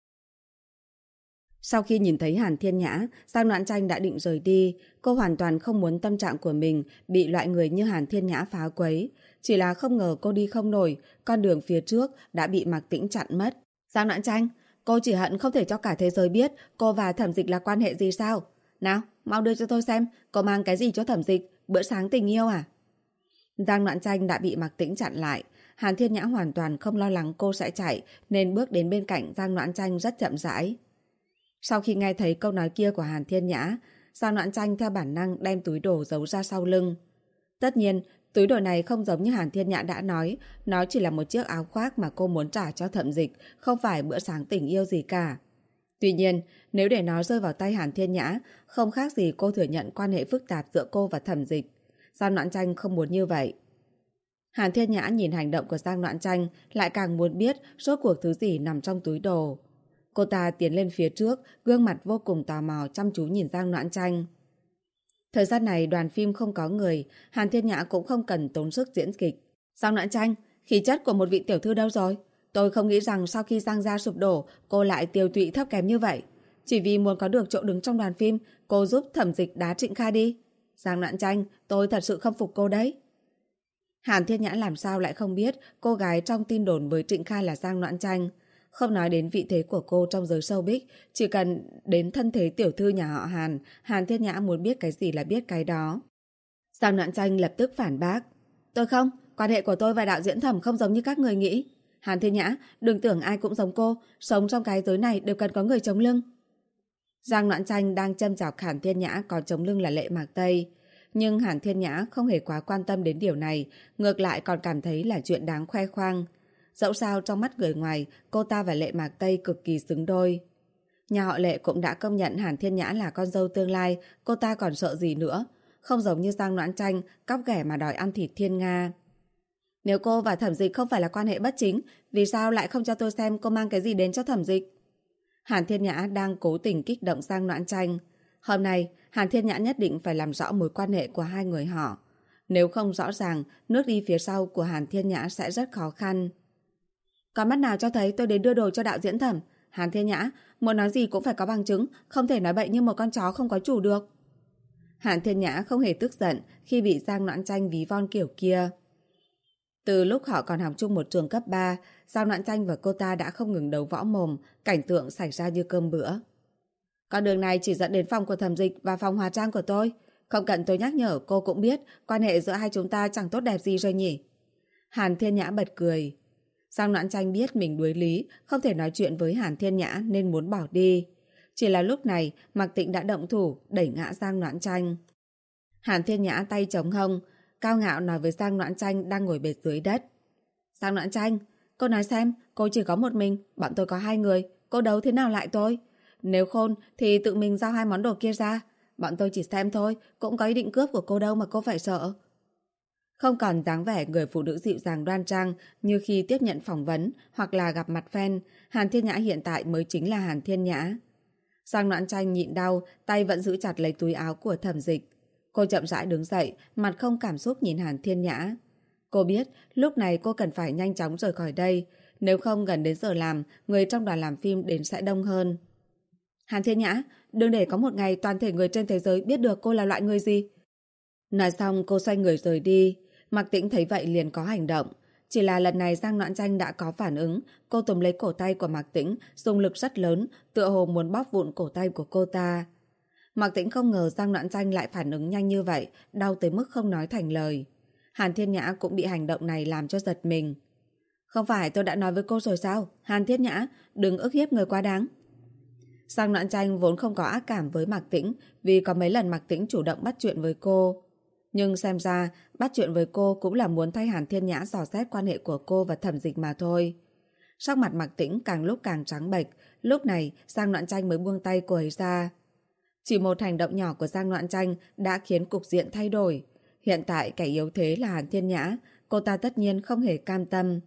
Sau khi nhìn thấy Hàn Thiên Nhã, Giang Noãn Chanh đã định rời đi. Cô hoàn toàn không muốn tâm trạng của mình bị loại người như Hàn Thiên Nhã phá quấy. Chỉ là không ngờ cô đi không nổi, con đường phía trước đã bị Mạc Tĩnh chặn mất. Giang Noãn Chanh, cô chỉ hận không thể cho cả thế giới biết cô và Thẩm Dịch là quan hệ gì sao? Nào, mau đưa cho tôi xem, cô mang cái gì cho Thẩm Dịch? Bữa sáng tình yêu à? Giang Noãn Chanh đã bị Mạc Tĩnh chặn lại. Hàn Thiên Nhã hoàn toàn không lo lắng cô sẽ chạy nên bước đến bên cạnh Giang Noãn Chanh rất chậm rãi. Sau khi nghe thấy câu nói kia của Hàn Thiên Nhã, Giang Noãn Chanh theo bản năng đem túi đồ giấu ra sau lưng. Tất nhiên, túi đồ này không giống như Hàn Thiên Nhã đã nói, nó chỉ là một chiếc áo khoác mà cô muốn trả cho Thẩm Dịch, không phải bữa sáng tình yêu gì cả. Tuy nhiên, nếu để nó rơi vào tay Hàn Thiên Nhã, không khác gì cô thừa nhận quan hệ phức tạp giữa cô và Thẩm Dịch. Giang Noãn Chanh không muốn như vậy. Hàn Thiên Nhã nhìn hành động của Giang Noãn Chanh lại càng muốn biết rốt cuộc thứ gì nằm trong túi đồ. Cô ta tiến lên phía trước, gương mặt vô cùng tò mò chăm chú nhìn Giang Noãn Chanh. Thời gian này đoàn phim không có người, Hàn Thiên Nhã cũng không cần tốn sức diễn kịch. Giang Noãn Chanh, khí chất của một vị tiểu thư đâu rồi? Tôi không nghĩ rằng sau khi Giang gia sụp đổ, cô lại tiêu tụy thấp kém như vậy. Chỉ vì muốn có được chỗ đứng trong đoàn phim, cô giúp Thẩm Dịch đá Trịnh Kha đi. Giang Noãn Chanh, tôi thật sự không phục cô đấy. Hàn Thiên Nhã làm sao lại không biết cô gái trong tin đồn với Trịnh Kha là Giang Noãn Chanh. Không nói đến vị thế của cô trong giới showbiz, chỉ cần đến thân thế tiểu thư nhà họ Hàn, Hàn Thiên Nhã muốn biết cái gì là biết cái đó. Giang Noãn Chanh lập tức phản bác. Tôi không, quan hệ của tôi và đạo diễn Thẩm không giống như các người nghĩ. Hàn Thiên Nhã, đừng tưởng ai cũng giống cô, sống trong cái giới này đều cần có người chống lưng. Giang Noãn Chanh đang châm chọc Hàn Thiên Nhã có chống lưng là Lệ Mạc Tây. Nhưng Hàn Thiên Nhã không hề quá quan tâm đến điều này, ngược lại còn cảm thấy là chuyện đáng khoe khoang. Dẫu sao trong mắt người ngoài, cô ta và Lệ Mạc Tây cực kỳ xứng đôi. Nhà họ Lệ cũng đã công nhận Hàn Thiên Nhã là con dâu tương lai, cô ta còn sợ gì nữa. Không giống như Giang Noãn Chanh, cóc ghẻ mà đòi ăn thịt thiên nga. Nếu cô và Thẩm Dịch không phải là quan hệ bất chính, vì sao lại không cho tôi xem cô mang cái gì đến cho Thẩm Dịch? Hàn Thiên Nhã đang cố tình kích động Giang Noãn Chanh. Hôm nay, Hàn Thiên Nhã nhất định phải làm rõ mối quan hệ của hai người họ. Nếu không rõ ràng, nước đi phía sau của Hàn Thiên Nhã sẽ rất khó khăn. Có mắt nào cho thấy tôi đến đưa đồ cho đạo diễn Thẩm? Hàn Thiên Nhã, muốn nói gì cũng phải có bằng chứng, không thể nói bậy như một con chó không có chủ được. Hàn Thiên Nhã không hề tức giận khi bị Giang Noãn Chanh ví von kiểu kia. Từ lúc họ còn học chung một trường cấp 3, Giang Noãn Chanh và cô ta đã không ngừng đấu võ mồm, cảnh tượng xảy ra như cơm bữa. Con đường này chỉ dẫn đến phòng của Thẩm Dịch và phòng hóa trang của tôi. Không cần tôi nhắc nhở, cô cũng biết quan hệ giữa hai chúng ta chẳng tốt đẹp gì rồi nhỉ. Hàn Thiên Nhã bật cười. Giang Noãn Chanh biết mình đuối lý, không thể nói chuyện với Hàn Thiên Nhã nên muốn bỏ đi. Chỉ là lúc này, Mạc Tĩnh đã động thủ, đẩy ngã Giang Noãn Chanh. Hàn Thiên Nhã tay chống hông, cao ngạo nói với Giang Noãn Chanh đang ngồi bệt dưới đất. Giang Noãn Chanh, cô nói xem, cô chỉ có một mình, bọn tôi có hai người, cô đấu thế nào lại tôi? Nếu khôn thì tự mình giao hai món đồ kia ra. Bọn tôi chỉ xem thôi, cũng có ý định cướp của cô đâu mà cô phải sợ. Không còn dáng vẻ người phụ nữ dịu dàng đoan trang như khi tiếp nhận phỏng vấn hoặc là gặp mặt fan, Hàn Thiên Nhã hiện tại mới chính là Hàn Thiên Nhã. Giang Noãn Chanh nhịn đau, tay vẫn giữ chặt lấy túi áo của Thẩm Dịch. Cô chậm rãi đứng dậy, mặt không cảm xúc nhìn Hàn Thiên Nhã. Cô biết lúc này cô cần phải nhanh chóng rời khỏi đây, nếu không gần đến giờ làm, người trong đoàn làm phim đến sẽ đông hơn. Hàn Thiên Nhã, đừng để có một ngày toàn thể người trên thế giới biết được cô là loại người gì. Nói xong cô xoay người rời đi. Mạc Tĩnh thấy vậy liền có hành động. Chỉ là lần này Giang Noãn Chanh đã có phản ứng. Cô túm lấy cổ tay của Mạc Tĩnh, dùng lực rất lớn, tựa hồ muốn bóp vụn cổ tay của cô ta. Mạc Tĩnh không ngờ Giang Noãn Chanh lại phản ứng nhanh như vậy, đau tới mức không nói thành lời. Hàn Thiên Nhã cũng bị hành động này làm cho giật mình. Không phải tôi đã nói với cô rồi sao? Hàn Thiên Nhã, đừng ức hiếp người quá đáng. Giang Noãn Tranh vốn không có ác cảm với Mạc Tĩnh vì có mấy lần Mạc Tĩnh chủ động bắt chuyện với cô. Nhưng xem ra bắt chuyện với cô cũng là muốn thay Hàn Thiên Nhã dò xét quan hệ của cô và Thẩm Dịch mà thôi. Sắc mặt Mạc Tĩnh càng lúc càng trắng bệch, lúc này Giang Noãn Tranh mới buông tay cô ấy ra. Chỉ một hành động nhỏ của Giang Noãn Tranh đã khiến cục diện thay đổi. Hiện tại kẻ yếu thế là Hàn Thiên Nhã, cô ta tất nhiên không hề cam tâm.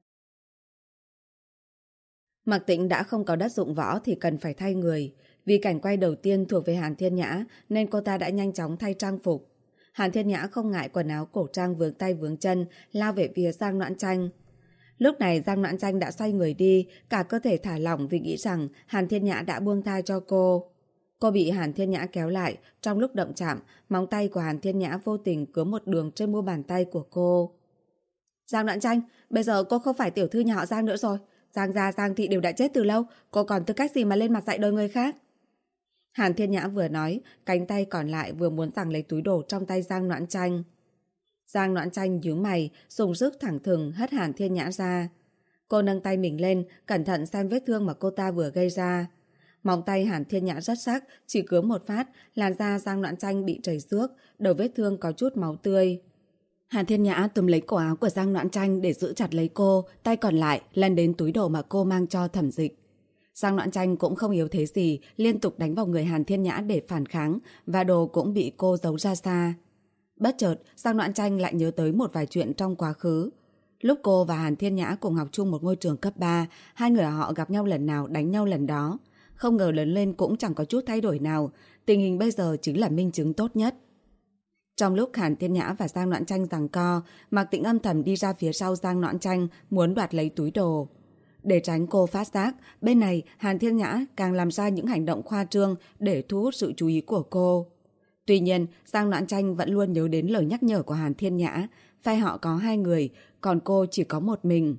Mạc Tĩnh đã không có đất dụng võ thì cần phải thay người. Vì cảnh quay đầu tiên thuộc về Hàn Thiên Nhã nên cô ta đã nhanh chóng thay trang phục. Hàn Thiên Nhã không ngại quần áo cổ trang vướng tay vướng chân, lao về phía Giang Noãn Tranh. Lúc này Giang Noãn Tranh đã xoay người đi, cả cơ thể thả lỏng vì nghĩ rằng Hàn Thiên Nhã đã buông tha cho cô. Cô bị Hàn Thiên Nhã kéo lại, trong lúc động chạm, móng tay của Hàn Thiên Nhã vô tình cứa một đường trên mu bàn tay của cô. Giang Noãn Tranh, bây giờ cô không phải tiểu thư nhà họ Giang nữa rồi. Giang gia Giang thị đều đã chết từ lâu, cô còn tư cách gì mà lên mặt dạy đời người khác? Hàn Thiên Nhã vừa nói, cánh tay còn lại vừa muốn giằng lấy túi đồ trong tay Giang Noãn Tranh. Giang Noãn Tranh nhíu mày, dùng sức thẳng thừng hất Hàn Thiên Nhã ra. Cô nâng tay mình lên, cẩn thận xem vết thương mà cô ta vừa gây ra. Móng tay Hàn Thiên Nhã rất sắc, chỉ cứa một phát, làn da Giang Noãn Tranh bị trầy xước, đầu vết thương có chút máu tươi. Hàn Thiên Nhã túm lấy cổ áo của Giang Noãn Tranh để giữ chặt lấy cô, tay còn lại lần đến túi đồ mà cô mang cho Thẩm Dịch. Giang Noãn Tranh cũng không yếu thế gì, liên tục đánh vào người Hàn Thiên Nhã để phản kháng, và đồ cũng bị cô giấu ra xa. Bất chợt, Giang Noãn Tranh lại nhớ tới một vài chuyện trong quá khứ. Lúc cô và Hàn Thiên Nhã cùng học chung một ngôi trường cấp 3, hai người họ gặp nhau lần nào đánh nhau lần đó. Không ngờ lớn lên cũng chẳng có chút thay đổi nào, tình hình bây giờ chính là minh chứng tốt nhất. Trong lúc Hàn Thiên Nhã và Giang Noãn Tranh giằng co, Mạc Tĩnh âm thầm đi ra phía sau Giang Noãn Tranh muốn đoạt lấy túi đồ. Để tránh cô phát giác, bên này Hàn Thiên Nhã càng làm ra những hành động khoa trương để thu hút sự chú ý của cô. Tuy nhiên, Giang Noãn Tranh vẫn luôn nhớ đến lời nhắc nhở của Hàn Thiên Nhã, phe họ có hai người, còn cô chỉ có một mình.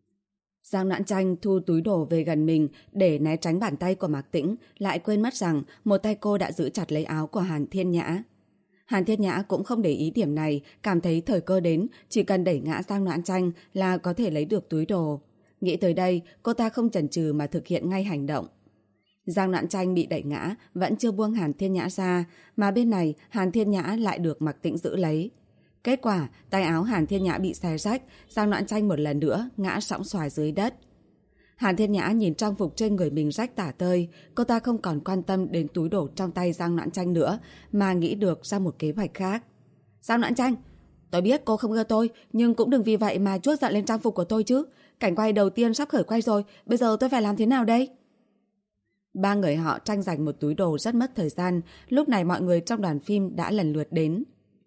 Giang Noãn Tranh thu túi đồ về gần mình để né tránh bàn tay của Mạc Tĩnh, lại quên mất rằng một tay cô đã giữ chặt lấy áo của Hàn Thiên Nhã. Hàn Thiên Nhã cũng không để ý điểm này, cảm thấy thời cơ đến, chỉ cần đẩy ngã Giang Noãn Tranh là có thể lấy được túi đồ. Nghĩ tới đây, cô ta không chần chừ mà thực hiện ngay hành động. Giang Noãn Tranh bị đẩy ngã, vẫn chưa buông Hàn Thiên Nhã ra, mà bên này Hàn Thiên Nhã lại được Mạc Tĩnh giữ lấy. Kết quả, tay áo Hàn Thiên Nhã bị xé rách, Giang Noãn Tranh một lần nữa ngã sõng xoài dưới đất. Hàn Thiên Nhã nhìn trang phục trên người mình rách tả tơi, cô ta không còn quan tâm đến túi đồ trong tay Giang Noãn Tranh nữa, mà nghĩ được ra một kế hoạch khác. Giang Noãn Tranh, tôi biết cô không ưa tôi, nhưng cũng đừng vì vậy mà chuốt giận lên trang phục của tôi chứ. Cảnh quay đầu tiên sắp khởi quay rồi, bây giờ tôi phải làm thế nào đây? Ba người họ tranh giành một túi đồ rất mất thời gian, lúc này mọi người trong đoàn phim đã lần lượt đến.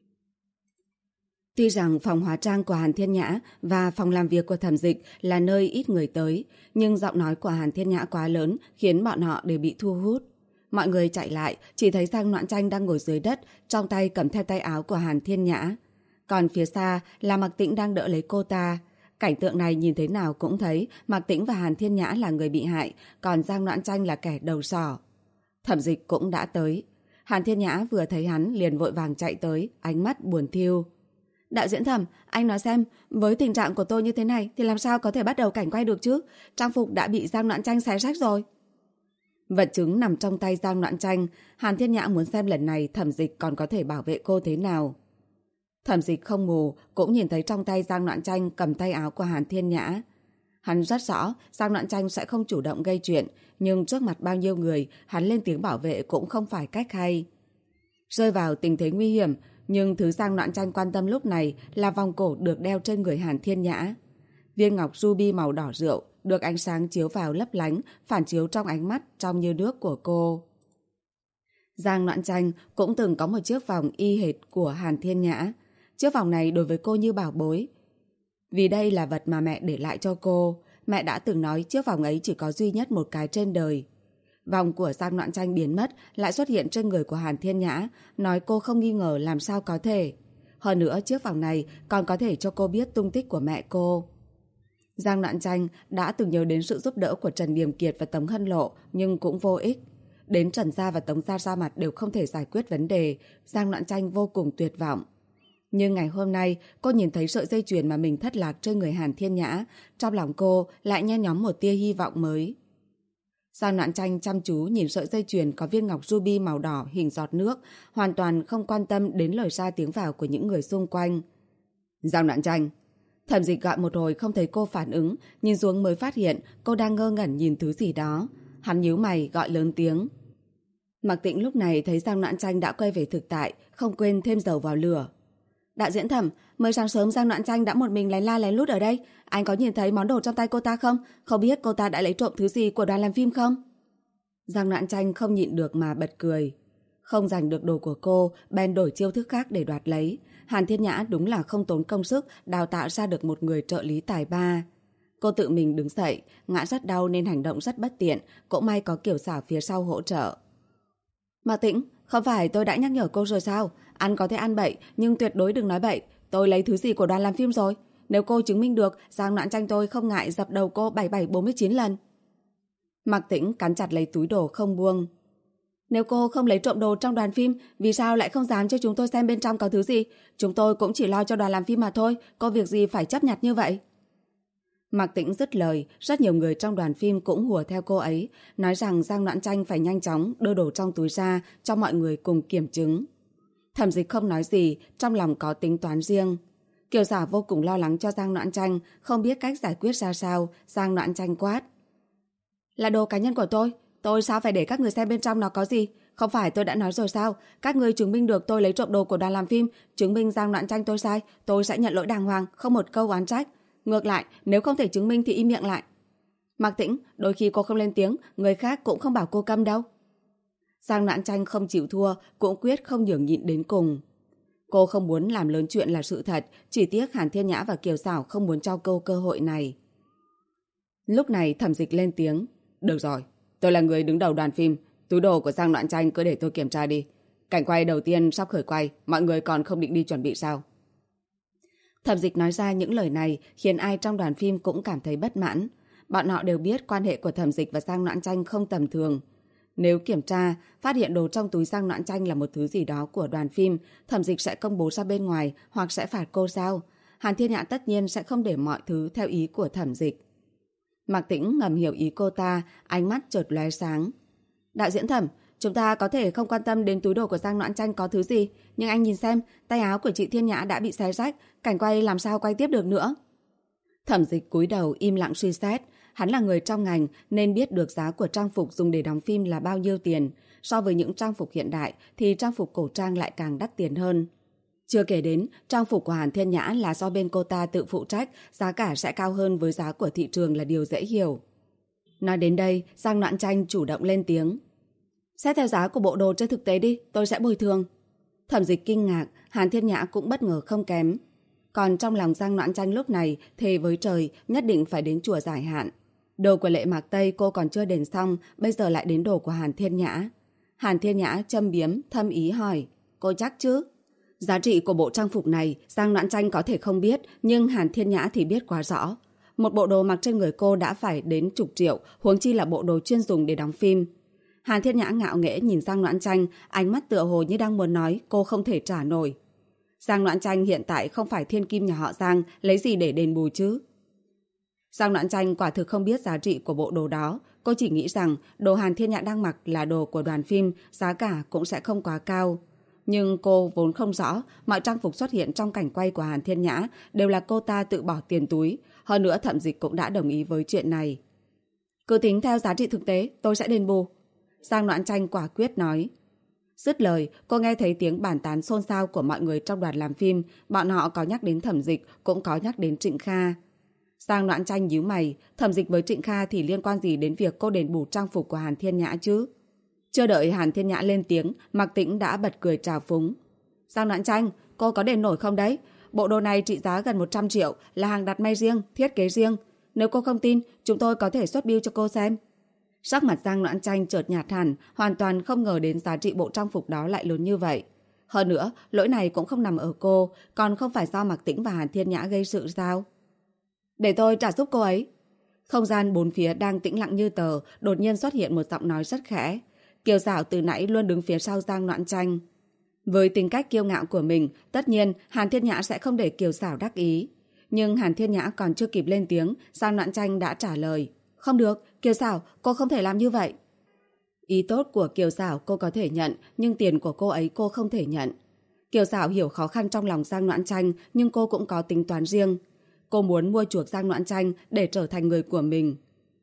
Tuy rằng phòng hóa trang của Hàn Thiên Nhã và phòng làm việc của Thẩm Dịch là nơi ít người tới, nhưng giọng nói của Hàn Thiên Nhã quá lớn khiến bọn họ đều bị thu hút. Mọi người chạy lại, chỉ thấy Giang Noãn Tranh đang ngồi dưới đất, trong tay cầm theo tay áo của Hàn Thiên Nhã. Còn phía xa là Mạc Tĩnh đang đỡ lấy cô ta. Cảnh tượng này nhìn thế nào cũng thấy Mạc Tĩnh và Hàn Thiên Nhã là người bị hại, còn Giang Noãn Tranh là kẻ đầu sỏ. Thẩm Dịch cũng đã tới. Hàn Thiên Nhã vừa thấy hắn liền vội vàng chạy tới, ánh mắt buồn thiu. Đạo diễn Thẩm, anh nói xem, với tình trạng của tôi như thế này thì làm sao có thể bắt đầu cảnh quay được chứ? Trang phục đã bị Giang Noãn Tranh xé rách rồi. Vật chứng nằm trong tay Giang Noãn Tranh, Hàn Thiên Nhã muốn xem lần này Thẩm Dịch còn có thể bảo vệ cô thế nào. Thẩm Dịch không mù, cũng nhìn thấy trong tay Giang Noãn Tranh cầm tay áo của Hàn Thiên Nhã. Hắn rất rõ Giang Noãn Tranh sẽ không chủ động gây chuyện, nhưng trước mặt bao nhiêu người, hắn lên tiếng bảo vệ cũng không phải cách hay. Rơi vào tình thế nguy hiểm, nhưng thứ Giang Noãn Tranh quan tâm lúc này là vòng cổ được đeo trên người Hàn Thiên Nhã. Viên ngọc ruby màu đỏ rượu được ánh sáng chiếu vào lấp lánh, phản chiếu trong ánh mắt trong như nước của cô. Giang Noãn Tranh cũng từng có một chiếc vòng y hệt của Hàn Thiên Nhã. Chiếc vòng này đối với cô như bảo bối. Vì đây là vật mà mẹ để lại cho cô. Mẹ đã từng nói chiếc vòng ấy chỉ có duy nhất một cái trên đời. Vòng của Giang Noãn Tranh biến mất lại xuất hiện trên người của Hàn Thiên Nhã, nói cô không nghi ngờ làm sao có thể. Hơn nữa chiếc vòng này còn có thể cho cô biết tung tích của mẹ cô. Giang Noãn Tranh đã từng nhớ đến sự giúp đỡ của Trần Điềm Kiệt và Tống Hân Lộ, nhưng cũng vô ích. Đến Trần Gia và Tống Gia ra mặt đều không thể giải quyết vấn đề, Giang Noãn Tranh vô cùng tuyệt vọng. Nhưng ngày hôm nay, cô nhìn thấy sợi dây chuyền mà mình thất lạc trên người Hàn Thiên Nhã, trong lòng cô lại nhen nhóm một tia hy vọng mới. Giang Noãn Tranh chăm chú nhìn sợi dây chuyền có viên ngọc ruby màu đỏ hình giọt nước, hoàn toàn không quan tâm đến lời ra tiếng vào của những người xung quanh. Giang Noãn Tranh. Thẩm Dịch gọi một hồi không thấy cô phản ứng, nhìn xuống mới phát hiện cô đang ngơ ngẩn nhìn thứ gì đó. Hắn nhíu mày gọi lớn tiếng. Mạc Tĩnh lúc này thấy Giang Noãn Tranh đã quay về thực tại, không quên thêm dầu vào lửa. Đạo diễn Thẩm, mới sáng sớm Giang Noãn Tranh đã một mình lén la lén lút ở đây. Anh có nhìn thấy món đồ trong tay cô ta không? Không biết cô ta đã lấy trộm thứ gì của đoàn làm phim không? Giang Noãn Tranh không nhịn được mà bật cười. Không giành được đồ của cô, bèn đổi chiêu thức khác để đoạt lấy. Hàn Thiên Nhã đúng là không tốn công sức đào tạo ra được một người trợ lý tài ba. Cô tự mình đứng dậy, ngã rất đau nên hành động rất bất tiện, cũng may có Kiều Xảo phía sau hỗ trợ. Mạc Tĩnh, không phải tôi đã nhắc nhở cô rồi sao? Ăn có thể ăn bậy, nhưng tuyệt đối đừng nói bậy. Tôi lấy thứ gì của đoàn làm phim rồi? Nếu cô chứng minh được, Giang Noãn Tranh tôi không ngại dập đầu cô 7749 lần. Mạc Tĩnh cắn chặt lấy túi đồ không buông. Nếu cô không lấy trộm đồ trong đoàn phim, vì sao lại không dám cho chúng tôi xem bên trong có thứ gì? Chúng tôi cũng chỉ lo cho đoàn làm phim mà thôi, có việc gì phải chấp nhặt như vậy? Mạc Tĩnh dứt lời, rất nhiều người trong đoàn phim cũng hùa theo cô ấy, nói rằng Giang Noãn Tranh phải nhanh chóng đưa đồ trong túi ra cho mọi người cùng kiểm chứng. Thẩm Dịch không nói gì, trong lòng có tính toán riêng. Kiều Xảo vô cùng lo lắng cho Giang Noãn Tranh, không biết cách giải quyết ra sao. Giang Noãn Tranh quát. Là đồ cá nhân của tôi sao phải để các người xem bên trong nó có gì? Không phải tôi đã nói rồi sao? Các người chứng minh được tôi lấy trộm đồ của đoàn làm phim, chứng minh Giang Noãn Tranh tôi sai, tôi sẽ nhận lỗi đàng hoàng, không một câu oán trách. Ngược lại, nếu không thể chứng minh thì im miệng lại. Mạc Tĩnh, đôi khi cô không lên tiếng, người khác cũng không bảo cô câm đâu. Giang Noãn Tranh không chịu thua, cũng quyết không nhường nhịn đến cùng. Cô không muốn làm lớn chuyện là sự thật, chỉ tiếc Hàn Thiên Nhã và Kiều Xảo không muốn cho cô cơ hội này. Lúc này Thẩm Dịch lên tiếng. Được rồi, tôi là người đứng đầu đoàn phim, túi đồ của Giang Noãn Tranh cứ để tôi kiểm tra đi. Cảnh quay đầu tiên sắp khởi quay, mọi người còn không định đi chuẩn bị sao? Thẩm Dịch nói ra những lời này khiến ai trong đoàn phim cũng cảm thấy bất mãn. Bọn họ đều biết quan hệ của Thẩm Dịch và Giang Noãn Tranh không tầm thường. Nếu kiểm tra, phát hiện đồ trong túi Giang Noãn Tranh là một thứ gì đó của đoàn phim, Thẩm Dịch sẽ công bố ra bên ngoài hoặc sẽ phạt cô sao? Hàn Thiên Nhã tất nhiên sẽ không để mọi thứ theo ý của Thẩm Dịch. Mạc Tĩnh ngầm hiểu ý cô ta, ánh mắt chợt lóe sáng. Đạo diễn Thẩm, chúng ta có thể không quan tâm đến túi đồ của Giang Noãn Tranh có thứ gì, nhưng anh nhìn xem, tay áo của chị Thiên Nhã đã bị xé rách, cảnh quay làm sao quay tiếp được nữa? Thẩm Dịch cúi đầu im lặng suy xét. Hắn là người trong ngành nên biết được giá của trang phục dùng để đóng phim là bao nhiêu tiền. So với những trang phục hiện đại thì trang phục cổ trang lại càng đắt tiền hơn. Chưa kể đến, trang phục của Hàn Thiên Nhã là do bên cô ta tự phụ trách, giá cả sẽ cao hơn với giá của thị trường là điều dễ hiểu. Nói đến đây, Giang Noãn Tranh chủ động lên tiếng. Xét theo giá của bộ đồ trên thực tế đi, tôi sẽ bồi thường. Thẩm Dịch kinh ngạc, Hàn Thiên Nhã cũng bất ngờ không kém. Còn trong lòng Giang Noãn Tranh lúc này thề với trời nhất định phải đến chùa giải hạn. Đồ của Lệ Mạc Tây cô còn chưa đền xong, bây giờ lại đến đồ của Hàn Thiên Nhã. Hàn Thiên Nhã châm biếm, thâm ý hỏi, cô chắc chứ? Giá trị của bộ trang phục này Giang Noãn Tranh có thể không biết, nhưng Hàn Thiên Nhã thì biết quá rõ. Một bộ đồ mặc trên người cô đã phải đến chục triệu, huống chi là bộ đồ chuyên dùng để đóng phim. Hàn Thiên Nhã ngạo nghễ nhìn Giang Noãn Tranh, ánh mắt tựa hồ như đang muốn nói cô không thể trả nổi. Giang Noãn Tranh hiện tại không phải thiên kim nhà họ Giang, lấy gì để đền bù chứ? Giang Noãn Tranh quả thực không biết giá trị của bộ đồ đó. Cô chỉ nghĩ rằng đồ Hàn Thiên Nhã đang mặc là đồ của đoàn phim, giá cả cũng sẽ không quá cao. Nhưng cô vốn không rõ mọi trang phục xuất hiện trong cảnh quay của Hàn Thiên Nhã đều là cô ta tự bỏ tiền túi. Hơn nữa Thẩm Dịch cũng đã đồng ý với chuyện này. Cứ tính theo giá trị thực tế, tôi sẽ đền bù. Giang Noãn Tranh quả quyết nói. Dứt lời, cô nghe thấy tiếng bàn tán xôn xao của mọi người trong đoàn làm phim. Bọn họ có nhắc đến Thẩm Dịch, cũng có nhắc đến Trịnh Kha. Giang Noãn Tranh nhíu mày, Thẩm Dịch với Trịnh Kha thì liên quan gì đến việc cô đền bù trang phục của Hàn Thiên Nhã chứ? Chưa đợi Hàn Thiên Nhã lên tiếng, Mạc Tĩnh đã bật cười trào phúng. Giang Noãn Tranh, cô có đền nổi không đấy? Bộ đồ này trị giá gần 100 triệu, là hàng đặt may riêng, thiết kế riêng. Nếu cô không tin, chúng tôi có thể xuất bill cho cô xem. Sắc mặt Giang Noãn Tranh chợt nhạt hẳn, hoàn toàn không ngờ đến giá trị bộ trang phục đó lại lớn như vậy. Hơn nữa, lỗi này cũng không nằm ở cô, còn không phải do Mạc Tĩnh và Hàn Thiên Nhã gây sự sao? Để tôi trả giúp cô ấy. Không gian bốn phía đang tĩnh lặng như tờ, đột nhiên xuất hiện một giọng nói rất khẽ. Kiều Xảo từ nãy luôn đứng phía sau Giang Noãn Tranh. Với tính cách kiêu ngạo của mình, tất nhiên Hàn Thiên Nhã sẽ không để Kiều Xảo đắc ý. Nhưng Hàn Thiên Nhã còn chưa kịp lên tiếng, Giang Noãn Tranh đã trả lời. Không được, Kiều Xảo, cô không thể làm như vậy. Ý tốt của Kiều Xảo cô có thể nhận, nhưng tiền của cô ấy cô không thể nhận. Kiều Xảo hiểu khó khăn trong lòng Giang Noãn Tranh, nhưng cô cũng có tính toán riêng. Cô muốn mua chuộc Giang Noãn Tranh để trở thành người của mình.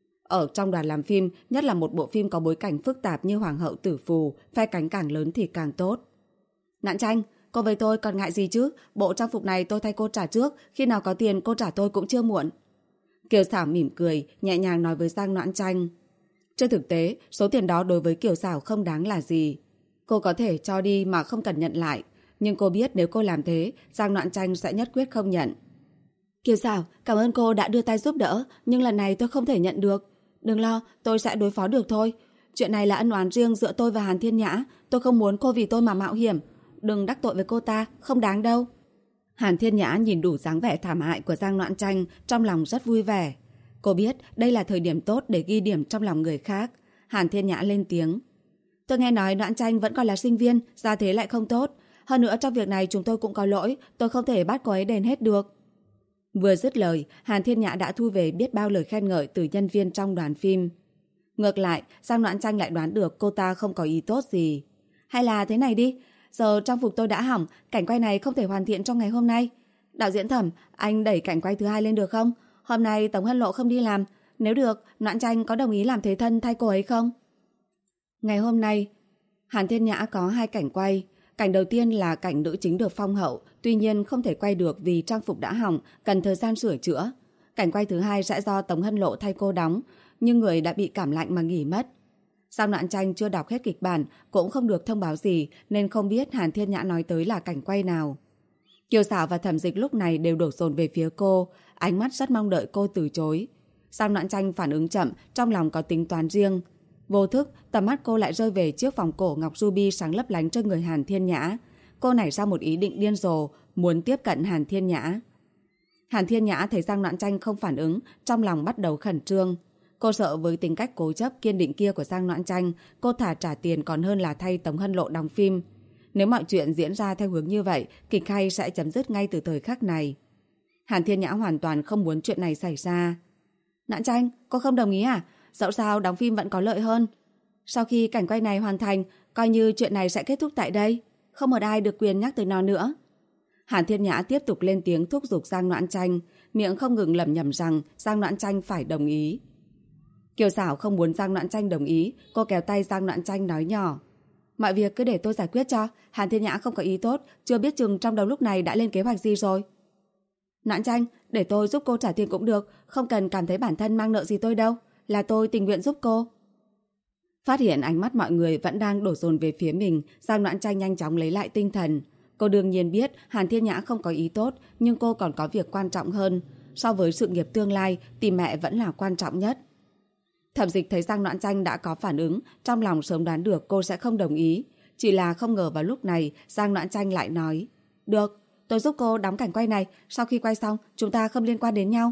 Ở trong đoàn làm phim, nhất là một bộ phim có bối cảnh phức tạp như Hoàng hậu Tử Phù, phe cánh càng lớn thì càng tốt. Noãn Tranh, cô với tôi còn ngại gì chứ? Bộ trang phục này tôi thay cô trả trước, khi nào có tiền cô trả tôi cũng chưa muộn. Kiều Xảo mỉm cười, nhẹ nhàng nói với Giang Noãn Tranh. Trên thực tế, số tiền đó đối với Kiều Xảo không đáng là gì. Cô có thể cho đi mà không cần nhận lại, nhưng cô biết nếu cô làm thế, Giang Noãn Tranh sẽ nhất quyết không nhận. Kiều Xảo, cảm ơn cô đã đưa tay giúp đỡ, nhưng lần này tôi không thể nhận được. Đừng lo, tôi sẽ đối phó được thôi. Chuyện này là ân oán riêng giữa tôi và Hàn Thiên Nhã, tôi không muốn cô vì tôi mà mạo hiểm. Đừng đắc tội với cô ta, không đáng đâu. Hàn Thiên Nhã nhìn đủ dáng vẻ thảm hại của Giang Noãn Tranh, trong lòng rất vui vẻ. Cô biết đây là thời điểm tốt để ghi điểm trong lòng người khác. Hàn Thiên Nhã lên tiếng. Tôi nghe nói Noãn Tranh vẫn còn là sinh viên, ra thế lại không tốt. Hơn nữa trong việc này chúng tôi cũng có lỗi, tôi không thể bắt cô ấy đền hết được. Vừa dứt lời, Hàn Thiên Nhã đã thu về biết bao lời khen ngợi từ nhân viên trong đoàn phim. Ngược lại, Giang Noãn Tranh lại đoán được cô ta không có ý tốt gì. Hay là thế này đi, giờ trang phục tôi đã hỏng, cảnh quay này không thể hoàn thiện trong ngày hôm nay. Đạo diễn Thẩm, anh đẩy cảnh quay thứ hai lên được không? Hôm nay Tống Hân Lộ không đi làm. Nếu được, Noãn Tranh có đồng ý làm thế thân thay cô ấy không? Ngày hôm nay, Hàn Thiên Nhã có 2 cảnh quay. Cảnh đầu tiên là cảnh nữ chính được phong hậu, tuy nhiên không thể quay được vì trang phục đã hỏng, cần thời gian sửa chữa. Cảnh quay thứ hai sẽ do Tống Hân Lộ thay cô đóng, nhưng người đã bị cảm lạnh mà nghỉ mất. Giang Noãn Tranh chưa đọc hết kịch bản, cũng không được thông báo gì nên không biết Hàn Thiên Nhã nói tới là cảnh quay nào. Kiều Xảo và Thẩm Dịch lúc này đều đổ dồn về phía cô, ánh mắt rất mong đợi cô từ chối. Giang Noãn Tranh phản ứng chậm, trong lòng có tính toán riêng. Vô thức, tầm mắt cô lại rơi về chiếc vòng cổ ngọc ruby sáng lấp lánh trên người Hàn Thiên Nhã. Cô nảy ra một ý định điên rồ, muốn tiếp cận Hàn Thiên Nhã. Hàn Thiên Nhã thấy Giang Noãn Tranh không phản ứng, trong lòng bắt đầu khẩn trương. Cô sợ với tính cách cố chấp kiên định kia của Giang Noãn Tranh, cô thà trả tiền còn hơn là thay Tống Hân Lộ đóng phim. Nếu mọi chuyện diễn ra theo hướng như vậy, kịch hay sẽ chấm dứt ngay từ thời khắc này. Hàn Thiên Nhã hoàn toàn không muốn chuyện này xảy ra. Noãn Tranh, cô không đồng ý à? Dẫu sao đóng phim vẫn có lợi hơn. Sau khi cảnh quay này hoàn thành, coi như chuyện này sẽ kết thúc tại đây. Không một ai được quyền nhắc tới nó nữa. Hàn Thiên Nhã tiếp tục lên tiếng thúc giục Giang Noãn Tranh, miệng không ngừng lẩm nhẩm rằng Giang Noãn Tranh phải đồng ý. Kiều Xảo không muốn Giang Noãn Tranh đồng ý, cô kéo tay Giang Noãn Tranh nói nhỏ. Mọi việc cứ để tôi giải quyết cho, Hàn Thiên Nhã không có ý tốt, chưa biết chừng trong đầu lúc này đã lên kế hoạch gì rồi. Noãn Tranh, để tôi giúp cô trả tiền cũng được, không cần cảm thấy bản thân mang nợ gì tôi đâu, là tôi tình nguyện giúp cô. Phát hiện ánh mắt mọi người vẫn đang đổ dồn về phía mình, Giang Noãn Tranh nhanh chóng lấy lại tinh thần. Cô đương nhiên biết Hàn Thiên Nhã không có ý tốt, nhưng cô còn có việc quan trọng hơn. So với sự nghiệp tương lai, tìm mẹ vẫn là quan trọng nhất. Thẩm Dịch thấy Giang Noãn Tranh đã có phản ứng, trong lòng sớm đoán được cô sẽ không đồng ý. Chỉ là không ngờ vào lúc này, Giang Noãn Tranh lại nói. Được, tôi giúp cô đóng cảnh quay này, sau khi quay xong, chúng ta không liên quan đến nhau.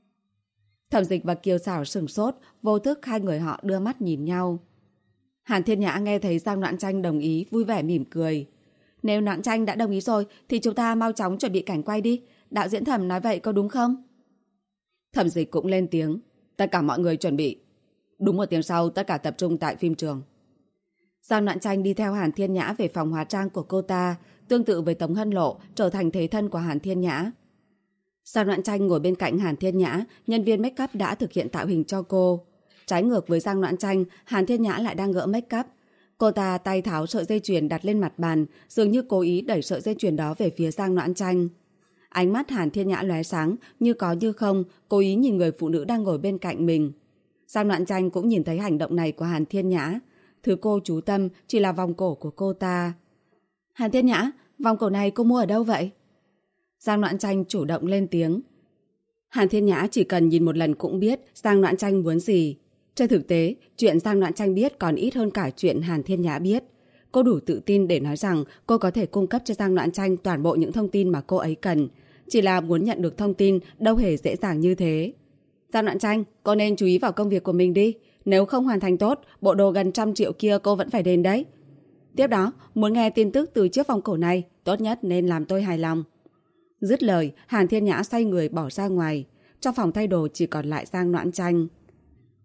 Thẩm Dịch và Kiều Xảo sửng sốt, vô thức hai người họ đưa mắt nhìn nhau. Hàn Thiên Nhã nghe thấy Giang Noãn Tranh đồng ý, vui vẻ mỉm cười. Nếu Noãn Tranh đã đồng ý rồi, thì chúng ta mau chóng chuẩn bị cảnh quay đi. Đạo diễn Thẩm nói vậy có đúng không? Thẩm Dịch cũng lên tiếng. Tất cả mọi người chuẩn bị. Đúng 1 tiếng sau, tất cả tập trung tại phim trường. Giang Noãn Tranh đi theo Hàn Thiên Nhã về phòng hóa trang của cô ta, tương tự với Tống Hân Lộ, trở thành thế thân của Hàn Thiên Nhã. Giang Noãn Tranh ngồi bên cạnh Hàn Thiên Nhã, nhân viên make up đã thực hiện tạo hình cho cô. Trái ngược với Giang Noãn Tranh, Hàn Thiên Nhã lại đang gỡ make up. Cô ta tay tháo sợi dây chuyền đặt lên mặt bàn, dường như cố ý đẩy sợi dây chuyền đó về phía Giang Noãn Tranh. Ánh mắt Hàn Thiên Nhã lóe sáng, như có như không, cố ý nhìn người phụ nữ đang ngồi bên cạnh mình. Giang Noãn Tranh cũng nhìn thấy hành động này của Hàn Thiên Nhã. Thứ cô chú tâm chỉ là vòng cổ của cô ta. Hàn Thiên Nhã, vòng cổ này cô mua ở đâu vậy? Giang Noãn Tranh chủ động lên tiếng. Hàn Thiên Nhã chỉ cần nhìn một lần cũng biết Giang Noãn Tranh muốn gì. Trên thực tế, chuyện Giang Noãn Tranh biết còn ít hơn cả chuyện Hàn Thiên Nhã biết. Cô đủ tự tin để nói rằng cô có thể cung cấp cho Giang Noãn Tranh toàn bộ những thông tin mà cô ấy cần. Chỉ là muốn nhận được thông tin đâu hề dễ dàng như thế. Giang Noãn Tranh, cô nên chú ý vào công việc của mình đi. Nếu không hoàn thành tốt, bộ đồ gần 100 triệu kia cô vẫn phải đền đấy. Tiếp đó, muốn nghe tin tức từ chiếc vòng cổ này, tốt nhất nên làm tôi hài lòng. Dứt lời, Hàn Thiên Nhã xoay người bỏ ra ngoài. Trong phòng thay đồ chỉ còn lại Giang Noãn Tranh.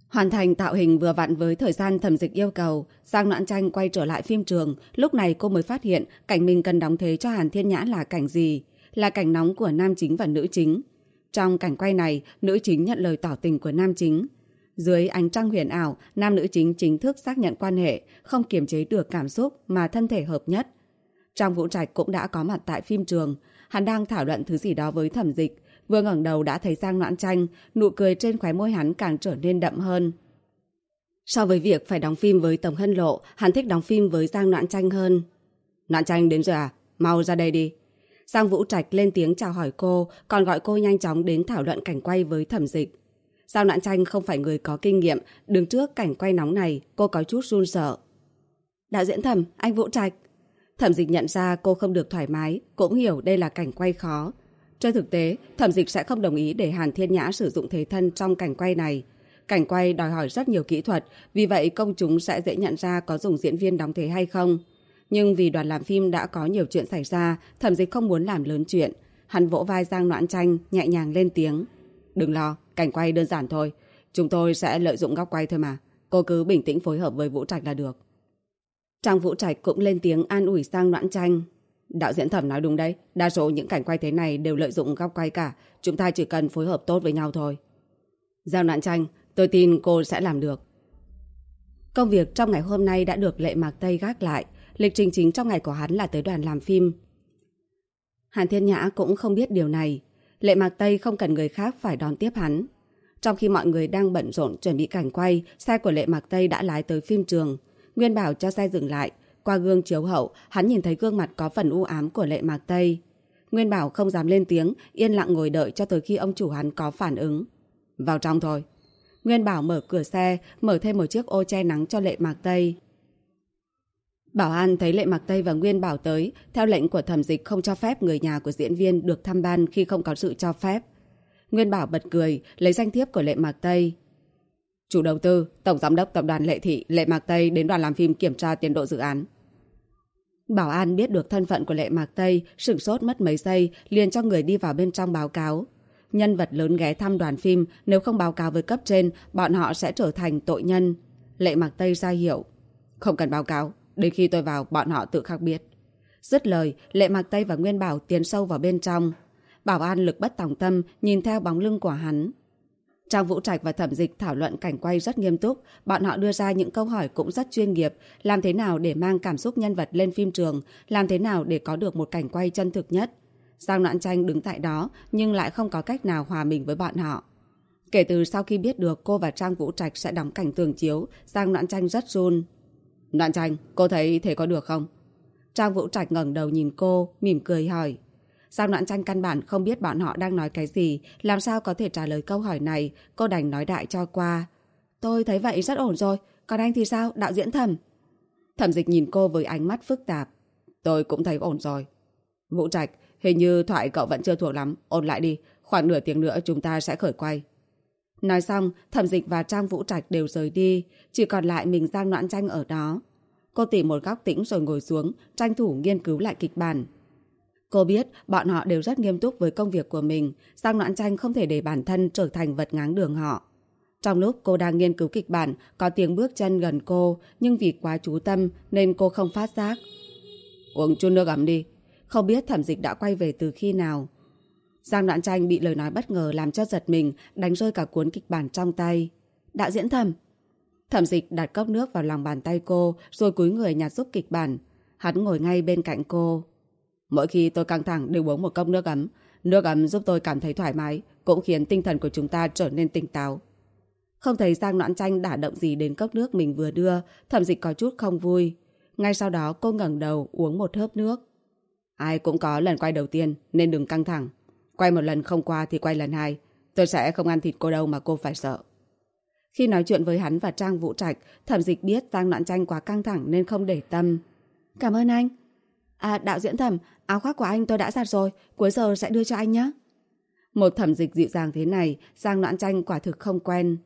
Hoàn thành tạo hình vừa vặn với thời gian Thẩm Dịch yêu cầu, Giang Noãn Tranh quay trở lại phim trường. Lúc này cô mới phát hiện cảnh mình cần đóng thế cho Hàn Thiên Nhã là cảnh gì? Là cảnh nóng của nam chính và nữ chính. Trong cảnh quay này, nữ chính nhận lời tỏ tình của nam chính. Dưới ánh trăng huyền ảo, nam nữ chính chính thức xác nhận quan hệ, không kiềm chế được cảm xúc mà thân thể hợp nhất. Trang Vũ Trạch cũng đã có mặt tại phim trường. Hắn đang thảo luận thứ gì đó với Thẩm Dịch. Vừa ngẩng đầu đã thấy Giang Noãn Tranh, nụ cười trên khóe môi hắn càng trở nên đậm hơn. So với việc phải đóng phim với Tống Hân Lộ, hắn thích đóng phim với Giang Noãn Tranh hơn. Noãn Tranh đến rồi à? Mau ra đây đi. Giang Vũ Trạch lên tiếng chào hỏi cô, còn gọi cô nhanh chóng đến thảo luận cảnh quay với Thẩm Dịch. Giang Noãn Tranh không phải người có kinh nghiệm, đứng trước cảnh quay nóng này, cô có chút run sợ. Đạo diễn Thẩm, anh Vũ Trạch. Thẩm Dịch nhận ra cô không được thoải mái, cũng hiểu đây là cảnh quay khó. Trên thực tế, Thẩm Dịch sẽ không đồng ý để Hàn Thiên Nhã sử dụng thế thân trong cảnh quay này. Cảnh quay đòi hỏi rất nhiều kỹ thuật, vì vậy công chúng sẽ dễ nhận ra có dùng diễn viên đóng thế hay không. Nhưng vì đoàn làm phim đã có nhiều chuyện xảy ra, Thẩm Dịch không muốn làm lớn chuyện. Hắn vỗ vai Giang Noãn Tranh, nhẹ nhàng lên tiếng. Đừng lo, cảnh quay đơn giản thôi. Chúng tôi sẽ lợi dụng góc quay thôi mà. Cô cứ bình tĩnh phối hợp với Vũ Trạch là được. Trang Vũ Trạch cũng lên tiếng an ủi Giang Noãn Tranh. Đạo diễn Thẩm nói đúng đấy, đa số những cảnh quay thế này đều lợi dụng góc quay cả. Chúng ta chỉ cần phối hợp tốt với nhau thôi. Giang Noãn Tranh, tôi tin cô sẽ làm được. Công việc trong ngày hôm nay đã được Lệ Mạc Tây gác lại. Lịch trình chính trong ngày của hắn là tới đoàn làm phim. Hàn Thiên Nhã cũng không biết điều này. Lệ Mạc Tây không cần người khác phải đón tiếp hắn. Trong khi mọi người đang bận rộn chuẩn bị cảnh quay, xe của Lệ Mạc Tây đã lái tới phim trường. Nguyên bảo cho xe dừng lại. Qua gương chiếu hậu, hắn nhìn thấy gương mặt có phần u ám của Lệ Mạc Tây. Nguyên bảo không dám lên tiếng, yên lặng ngồi đợi cho tới khi ông chủ hắn có phản ứng. Vào trong thôi. Nguyên bảo mở cửa xe, mở thêm một chiếc ô che nắng cho Lệ Mạc Tây. Bảo an thấy Lệ Mạc Tây và Nguyên bảo tới, theo lệnh của Thẩm Dịch không cho phép người nhà của diễn viên được thăm ban khi không có sự cho phép. Nguyên bảo bật cười, lấy danh thiếp của Lệ Mạc Tây. Chủ đầu tư, tổng giám đốc tập đoàn Lệ Thị, Lệ Mạc Tây đến đoàn làm phim kiểm tra tiến độ dự án. Bảo an biết được thân phận của Lệ Mạc Tây, sửng sốt mất mấy giây, liền cho người đi vào bên trong báo cáo. Nhân vật lớn ghé thăm đoàn phim, nếu không báo cáo với cấp trên, bọn họ sẽ trở thành tội nhân. Lệ Mạc Tây ra hiệu. Không cần báo cáo, đến khi tôi vào, bọn họ tự khắc biết. Dứt lời, Lệ Mạc Tây và Nguyên bảo tiến sâu vào bên trong. Bảo an lực bất tòng tâm, nhìn theo bóng lưng của hắn. Trang Vũ Trạch và Thẩm Dịch thảo luận cảnh quay rất nghiêm túc, bọn họ đưa ra những câu hỏi cũng rất chuyên nghiệp, làm thế nào để mang cảm xúc nhân vật lên phim trường, làm thế nào để có được một cảnh quay chân thực nhất. Giang Noãn Tranh đứng tại đó nhưng lại không có cách nào hòa mình với bọn họ. Kể từ sau khi biết được cô và Trang Vũ Trạch sẽ đóng cảnh tường chiếu, Giang Noãn Tranh rất run. Noãn Tranh, cô thấy thế có được không? Trang Vũ Trạch ngẩng đầu nhìn cô, mỉm cười hỏi. Giang Noãn Tranh căn bản không biết bọn họ đang nói cái gì, làm sao có thể trả lời câu hỏi này, cô đành nói đại cho qua. Tôi thấy vậy rất ổn rồi, còn anh thì sao, đạo diễn Thẩm? Thẩm Dịch nhìn cô với ánh mắt phức tạp. Tôi cũng thấy ổn rồi. Vũ Trạch, hình như thoại cậu vẫn chưa thuộc lắm, ôn lại đi, khoảng nửa tiếng nữa chúng ta sẽ khởi quay. Nói xong, Thẩm Dịch và Trang Vũ Trạch đều rời đi, chỉ còn lại mình Giang Noãn Tranh ở đó. Cô tìm một góc tĩnh rồi ngồi xuống, tranh thủ nghiên cứu lại kịch bản. Cô biết bọn họ đều rất nghiêm túc với công việc của mình, Giang Noãn Tranh không thể để bản thân trở thành vật ngáng đường họ. Trong lúc cô đang nghiên cứu kịch bản, có tiếng bước chân gần cô, nhưng vì quá chú tâm nên cô không phát giác. Uống chút nước ấm đi. Không biết Thẩm Dịch đã quay về từ khi nào. Giang Noãn Tranh bị lời nói bất ngờ làm cho giật mình, đánh rơi cả cuốn kịch bản trong tay. Đạo diễn Thẩm. Thẩm Dịch đặt cốc nước vào lòng bàn tay cô, rồi cúi người nhặt giúp kịch bản. Hắn ngồi ngay bên cạnh cô. Mỗi khi tôi căng thẳng đều uống một cốc nước ấm. Nước ấm giúp tôi cảm thấy thoải mái, cũng khiến tinh thần của chúng ta trở nên tỉnh táo. Không thấy Giang Noãn Tranh đả động gì đến cốc nước mình vừa đưa, Thẩm Dịch có chút không vui. Ngay sau đó cô ngẩng đầu uống một hớp nước. Ai cũng có lần quay đầu tiên nên đừng căng thẳng. Quay một lần không qua thì quay lần hai. Tôi sẽ không ăn thịt cô đâu mà cô phải sợ. Khi nói chuyện với hắn và Trang Vũ Trạch, Thẩm Dịch biết Giang Noãn Tranh quá căng thẳng nên không để tâm. Cảm ơn anh. Đạo diễn Thẩm, áo khoác của anh tôi đã giặt rồi, cuối giờ sẽ đưa cho anh nhé. Một Thẩm Dịch dịu dàng thế này, Giang Noãn Tranh quả thực không quen.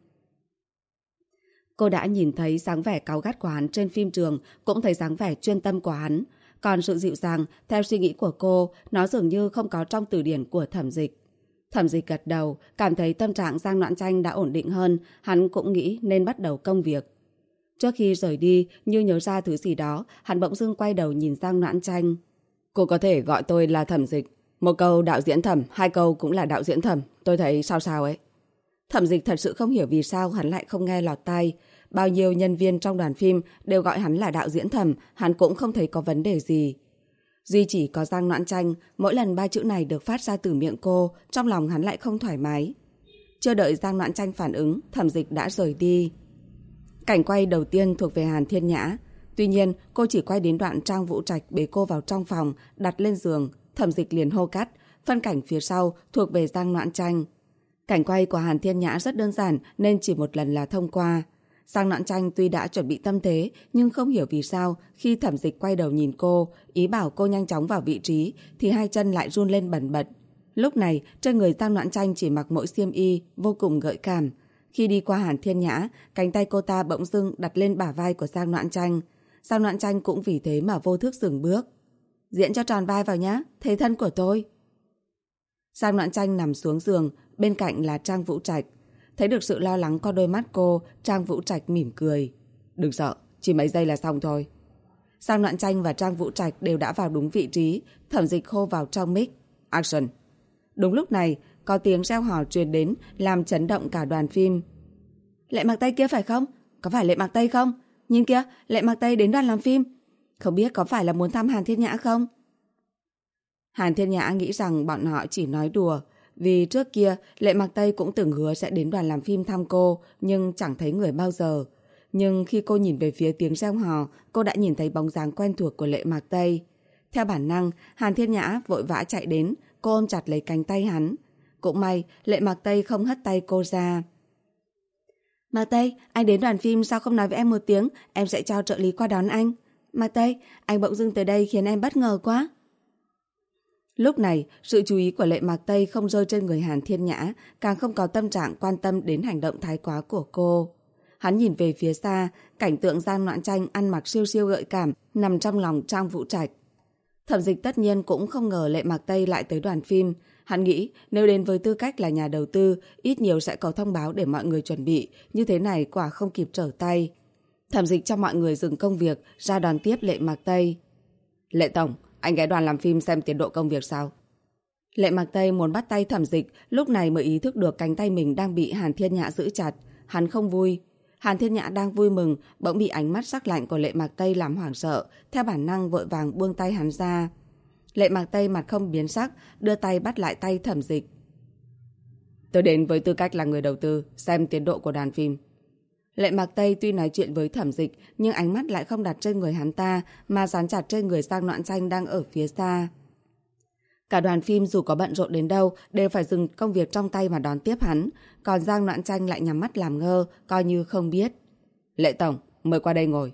Cô đã nhìn thấy dáng vẻ cáu gắt của hắn trên phim trường, cũng thấy dáng vẻ chuyên tâm của hắn. Còn sự dịu dàng, theo suy nghĩ của cô, nó dường như không có trong từ điển của Thẩm Dịch. Thẩm Dịch gật đầu, cảm thấy tâm trạng Giang Noãn Tranh đã ổn định hơn, hắn cũng nghĩ nên bắt đầu công việc. Trước khi rời đi, như nhớ ra thứ gì đó, hắn bỗng dưng quay đầu nhìn Giang Noãn Tranh. Cô có thể gọi tôi là Thẩm Dịch. Một câu đạo diễn Thẩm, hai câu cũng là đạo diễn Thẩm. Tôi thấy sao sao ấy. Thẩm Dịch thật sự không hiểu vì sao hắn lại không nghe lọt tai. Bao nhiêu nhân viên trong đoàn phim đều gọi hắn là đạo diễn Thẩm, hắn cũng không thấy có vấn đề gì. Duy chỉ có Giang Noãn Tranh, mỗi lần ba chữ này được phát ra từ miệng cô, trong lòng hắn lại không thoải mái. Chưa đợi Giang Noãn Tranh phản ứng, Thẩm Dịch đã rời đi. Cảnh quay đầu tiên thuộc về Hàn Thiên Nhã. Tuy nhiên, cô chỉ quay đến đoạn Trang Vũ Trạch bế cô vào trong phòng, đặt lên giường. Thẩm Dịch liền hô cắt. Phân cảnh phía sau thuộc về Giang Noãn Tranh. Cảnh quay của Hàn Thiên Nhã rất đơn giản nên chỉ một lần là thông qua. Giang Noãn Tranh tuy đã chuẩn bị tâm thế, nhưng không hiểu vì sao khi Thẩm Dịch quay đầu nhìn cô, ý bảo cô nhanh chóng vào vị trí, thì hai chân lại run lên bần bật. Lúc này, trên người Giang Noãn Tranh chỉ mặc mỗi xiêm y, vô cùng gợi cảm. Khi đi qua Hàn Thiên Nhã, cánh tay cô ta bỗng dưng đặt lên bả vai của Giang Noãn Tranh. Giang Noãn Tranh cũng vì thế mà vô thức dừng bước. Diễn cho tròn vai vào nhá, thế thân của tôi. Giang Noãn Tranh nằm xuống giường, bên cạnh là Trang Vũ Trạch. Thấy được sự lo lắng qua đôi mắt cô, Trang Vũ Trạch mỉm cười. Đừng sợ, chỉ mấy giây là xong thôi. Giang Noãn Tranh và Trang Vũ Trạch đều đã vào đúng vị trí, Thẩm Dịch hô vào trong mic. Action! Đúng lúc này, có tiếng reo hò truyền đến làm chấn động cả đoàn phim. Lệ Mặc Tây kia phải không? Có phải Lệ Mặc Tây không? Nhìn kìa, Lệ Mặc Tây đến đoàn làm phim. Không biết có phải là muốn thăm Hàn Thiên Nhã không? Hàn Thiên Nhã nghĩ rằng bọn họ chỉ nói đùa. Vì trước kia Lệ Mặc Tây cũng từng hứa sẽ đến đoàn làm phim thăm cô, nhưng chẳng thấy người bao giờ. Nhưng khi cô nhìn về phía tiếng reo hò, cô đã nhìn thấy bóng dáng quen thuộc của Lệ Mặc Tây. Theo bản năng, Hàn Thiên Nhã vội vã chạy đến, cô ôm chặt lấy cánh tay hắn. Cũng may, Lệ Mặc Tây không hất tay cô ra. Mặc Tây, anh đến đoàn phim sao không nói với em một tiếng, em sẽ cho trợ lý qua đón anh. Mặc Tây, anh bỗng dưng tới đây khiến em bất ngờ quá. Lúc này, sự chú ý của Lệ Mặc Tây không rơi trên người Hàn Thiên Nhã, càng không có tâm trạng quan tâm đến hành động thái quá của cô. Hắn nhìn về phía xa, cảnh tượng Giang Noãn Tranh ăn mặc siêu siêu gợi cảm, nằm trong lòng Trang Vũ Trạch. Thẩm Dịch tất nhiên cũng không ngờ Lệ Mặc Tây lại tới đoàn phim. Hắn nghĩ nếu đến với tư cách là nhà đầu tư, ít nhiều sẽ có thông báo để mọi người chuẩn bị, như thế này quả không kịp trở tay. Thẩm Dịch cho mọi người dừng công việc, ra đón tiếp Lệ Mặc Tây. Lệ Tổng, anh ghé đoàn làm phim xem tiến độ công việc sao? Lệ Mặc Tây muốn bắt tay Thẩm Dịch, lúc này mới ý thức được cánh tay mình đang bị Hàn Thiên Nhã giữ chặt. Hắn không vui. Hàn Thiên Nhã đang vui mừng, bỗng bị ánh mắt sắc lạnh của Lệ Mặc Tây làm hoảng sợ, theo bản năng vội vàng buông tay hắn ra. Lệ Mặc Tây mặt không biến sắc, đưa tay bắt lại tay Thẩm Dịch. Tôi đến với tư cách là người đầu tư, xem tiến độ của đoàn phim. Lệ Mặc Tây tuy nói chuyện với Thẩm Dịch, nhưng ánh mắt lại không đặt trên người hắn ta, mà dán chặt trên người Giang Noãn Tranh đang ở phía xa. Cả đoàn phim dù có bận rộn đến đâu, đều phải dừng công việc trong tay mà đón tiếp hắn, còn Giang Noãn Tranh lại nhắm mắt làm ngơ, coi như không biết. Lệ Tổng, mời qua đây ngồi.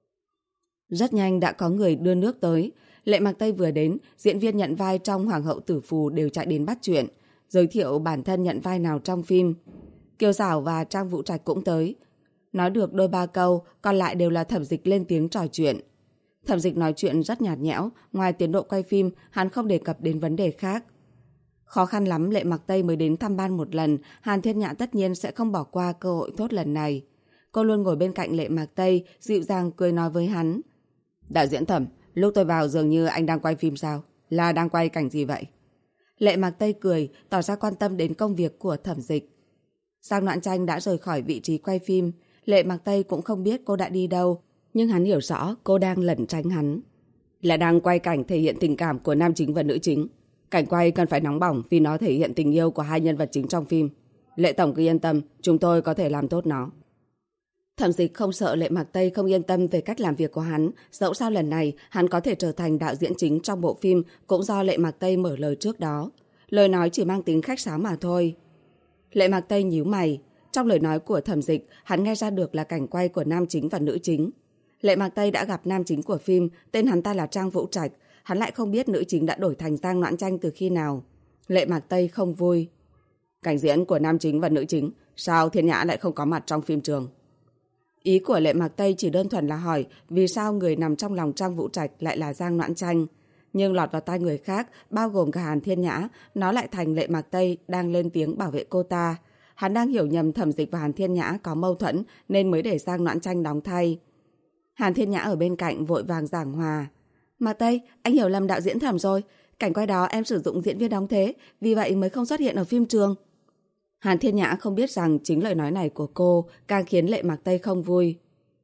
Rất nhanh đã có người đưa nước tới. Lệ Mặc Tây vừa đến, diễn viên nhận vai trong Hoàng hậu Tử Phù đều chạy đến bắt chuyện, giới thiệu bản thân nhận vai nào trong phim. Kiều Giảo và Trang Vũ Trạch cũng tới. Nói được đôi ba câu, còn lại đều là Thẩm Dịch lên tiếng trò chuyện. Thẩm Dịch nói chuyện rất nhạt nhẽo, ngoài tiến độ quay phim, hắn không đề cập đến vấn đề khác. Khó khăn lắm Lệ Mặc Tây mới đến thăm ban một lần, Hàn Thiên Nhã tất nhiên sẽ không bỏ qua cơ hội tốt lần này. Cô luôn ngồi bên cạnh Lệ Mặc Tây, dịu dàng cười nói với hắn. Đạo diễn Thẩm, lúc tôi vào dường như anh đang quay phim sao? Là đang quay cảnh gì vậy? Lệ Mặc Tây cười, tỏ ra quan tâm đến công việc của Thẩm Dịch. Giang Noãn Tranh đã rời khỏi vị trí quay phim. Lệ Mặc Tây cũng không biết cô đã đi đâu, nhưng hắn hiểu rõ cô đang lẩn tránh hắn. Là đang quay cảnh thể hiện tình cảm của nam chính và nữ chính. Cảnh quay cần phải nóng bỏng vì nó thể hiện tình yêu của hai nhân vật chính trong phim. Lệ Tổng cứ yên tâm, chúng tôi có thể làm tốt nó. Thẩm Dịch không sợ Lệ Mặc Tây không yên tâm về cách làm việc của hắn, dẫu sao lần này hắn có thể trở thành đạo diễn chính trong bộ phim cũng do Lệ Mặc Tây mở lời trước đó. Lời nói chỉ mang tính khách sáo mà thôi. Lệ Mặc Tây nhíu mày. Trong lời nói của Thẩm Dịch, hắn nghe ra được là cảnh quay của nam chính và nữ chính. Lệ Mặc Tây đã gặp nam chính của phim, tên hắn ta là Trang Vũ Trạch. Hắn lại không biết nữ chính đã đổi thành Giang Noãn Tranh từ khi nào. Lệ Mặc Tây không vui. Cảnh diễn của nam chính và nữ chính, sao Thiên Nhã lại không có mặt trong phim trường? Ý của Lệ Mặc Tây chỉ đơn thuần là hỏi vì sao người nằm trong lòng Trang Vũ Trạch lại là Giang Noãn Tranh. Nhưng lọt vào tai người khác, bao gồm cả Hàn Thiên Nhã, nó lại thành Lệ Mạc Tây đang lên tiếng bảo vệ cô ta. Hắn đang hiểu nhầm Thẩm Dịch và Hàn Thiên Nhã có mâu thuẫn nên mới để Giang Noãn Tranh đóng thay. Hàn Thiên Nhã ở bên cạnh vội vàng giảng hòa. Mạc Tây, anh hiểu lầm đạo diễn Thẩm rồi. Cảnh quay đó em sử dụng diễn viên đóng thế, vì vậy mới không xuất hiện ở phim trường. Hàn Thiên Nhã không biết rằng chính lời nói này của cô càng khiến Lệ Mạc Tây không vui.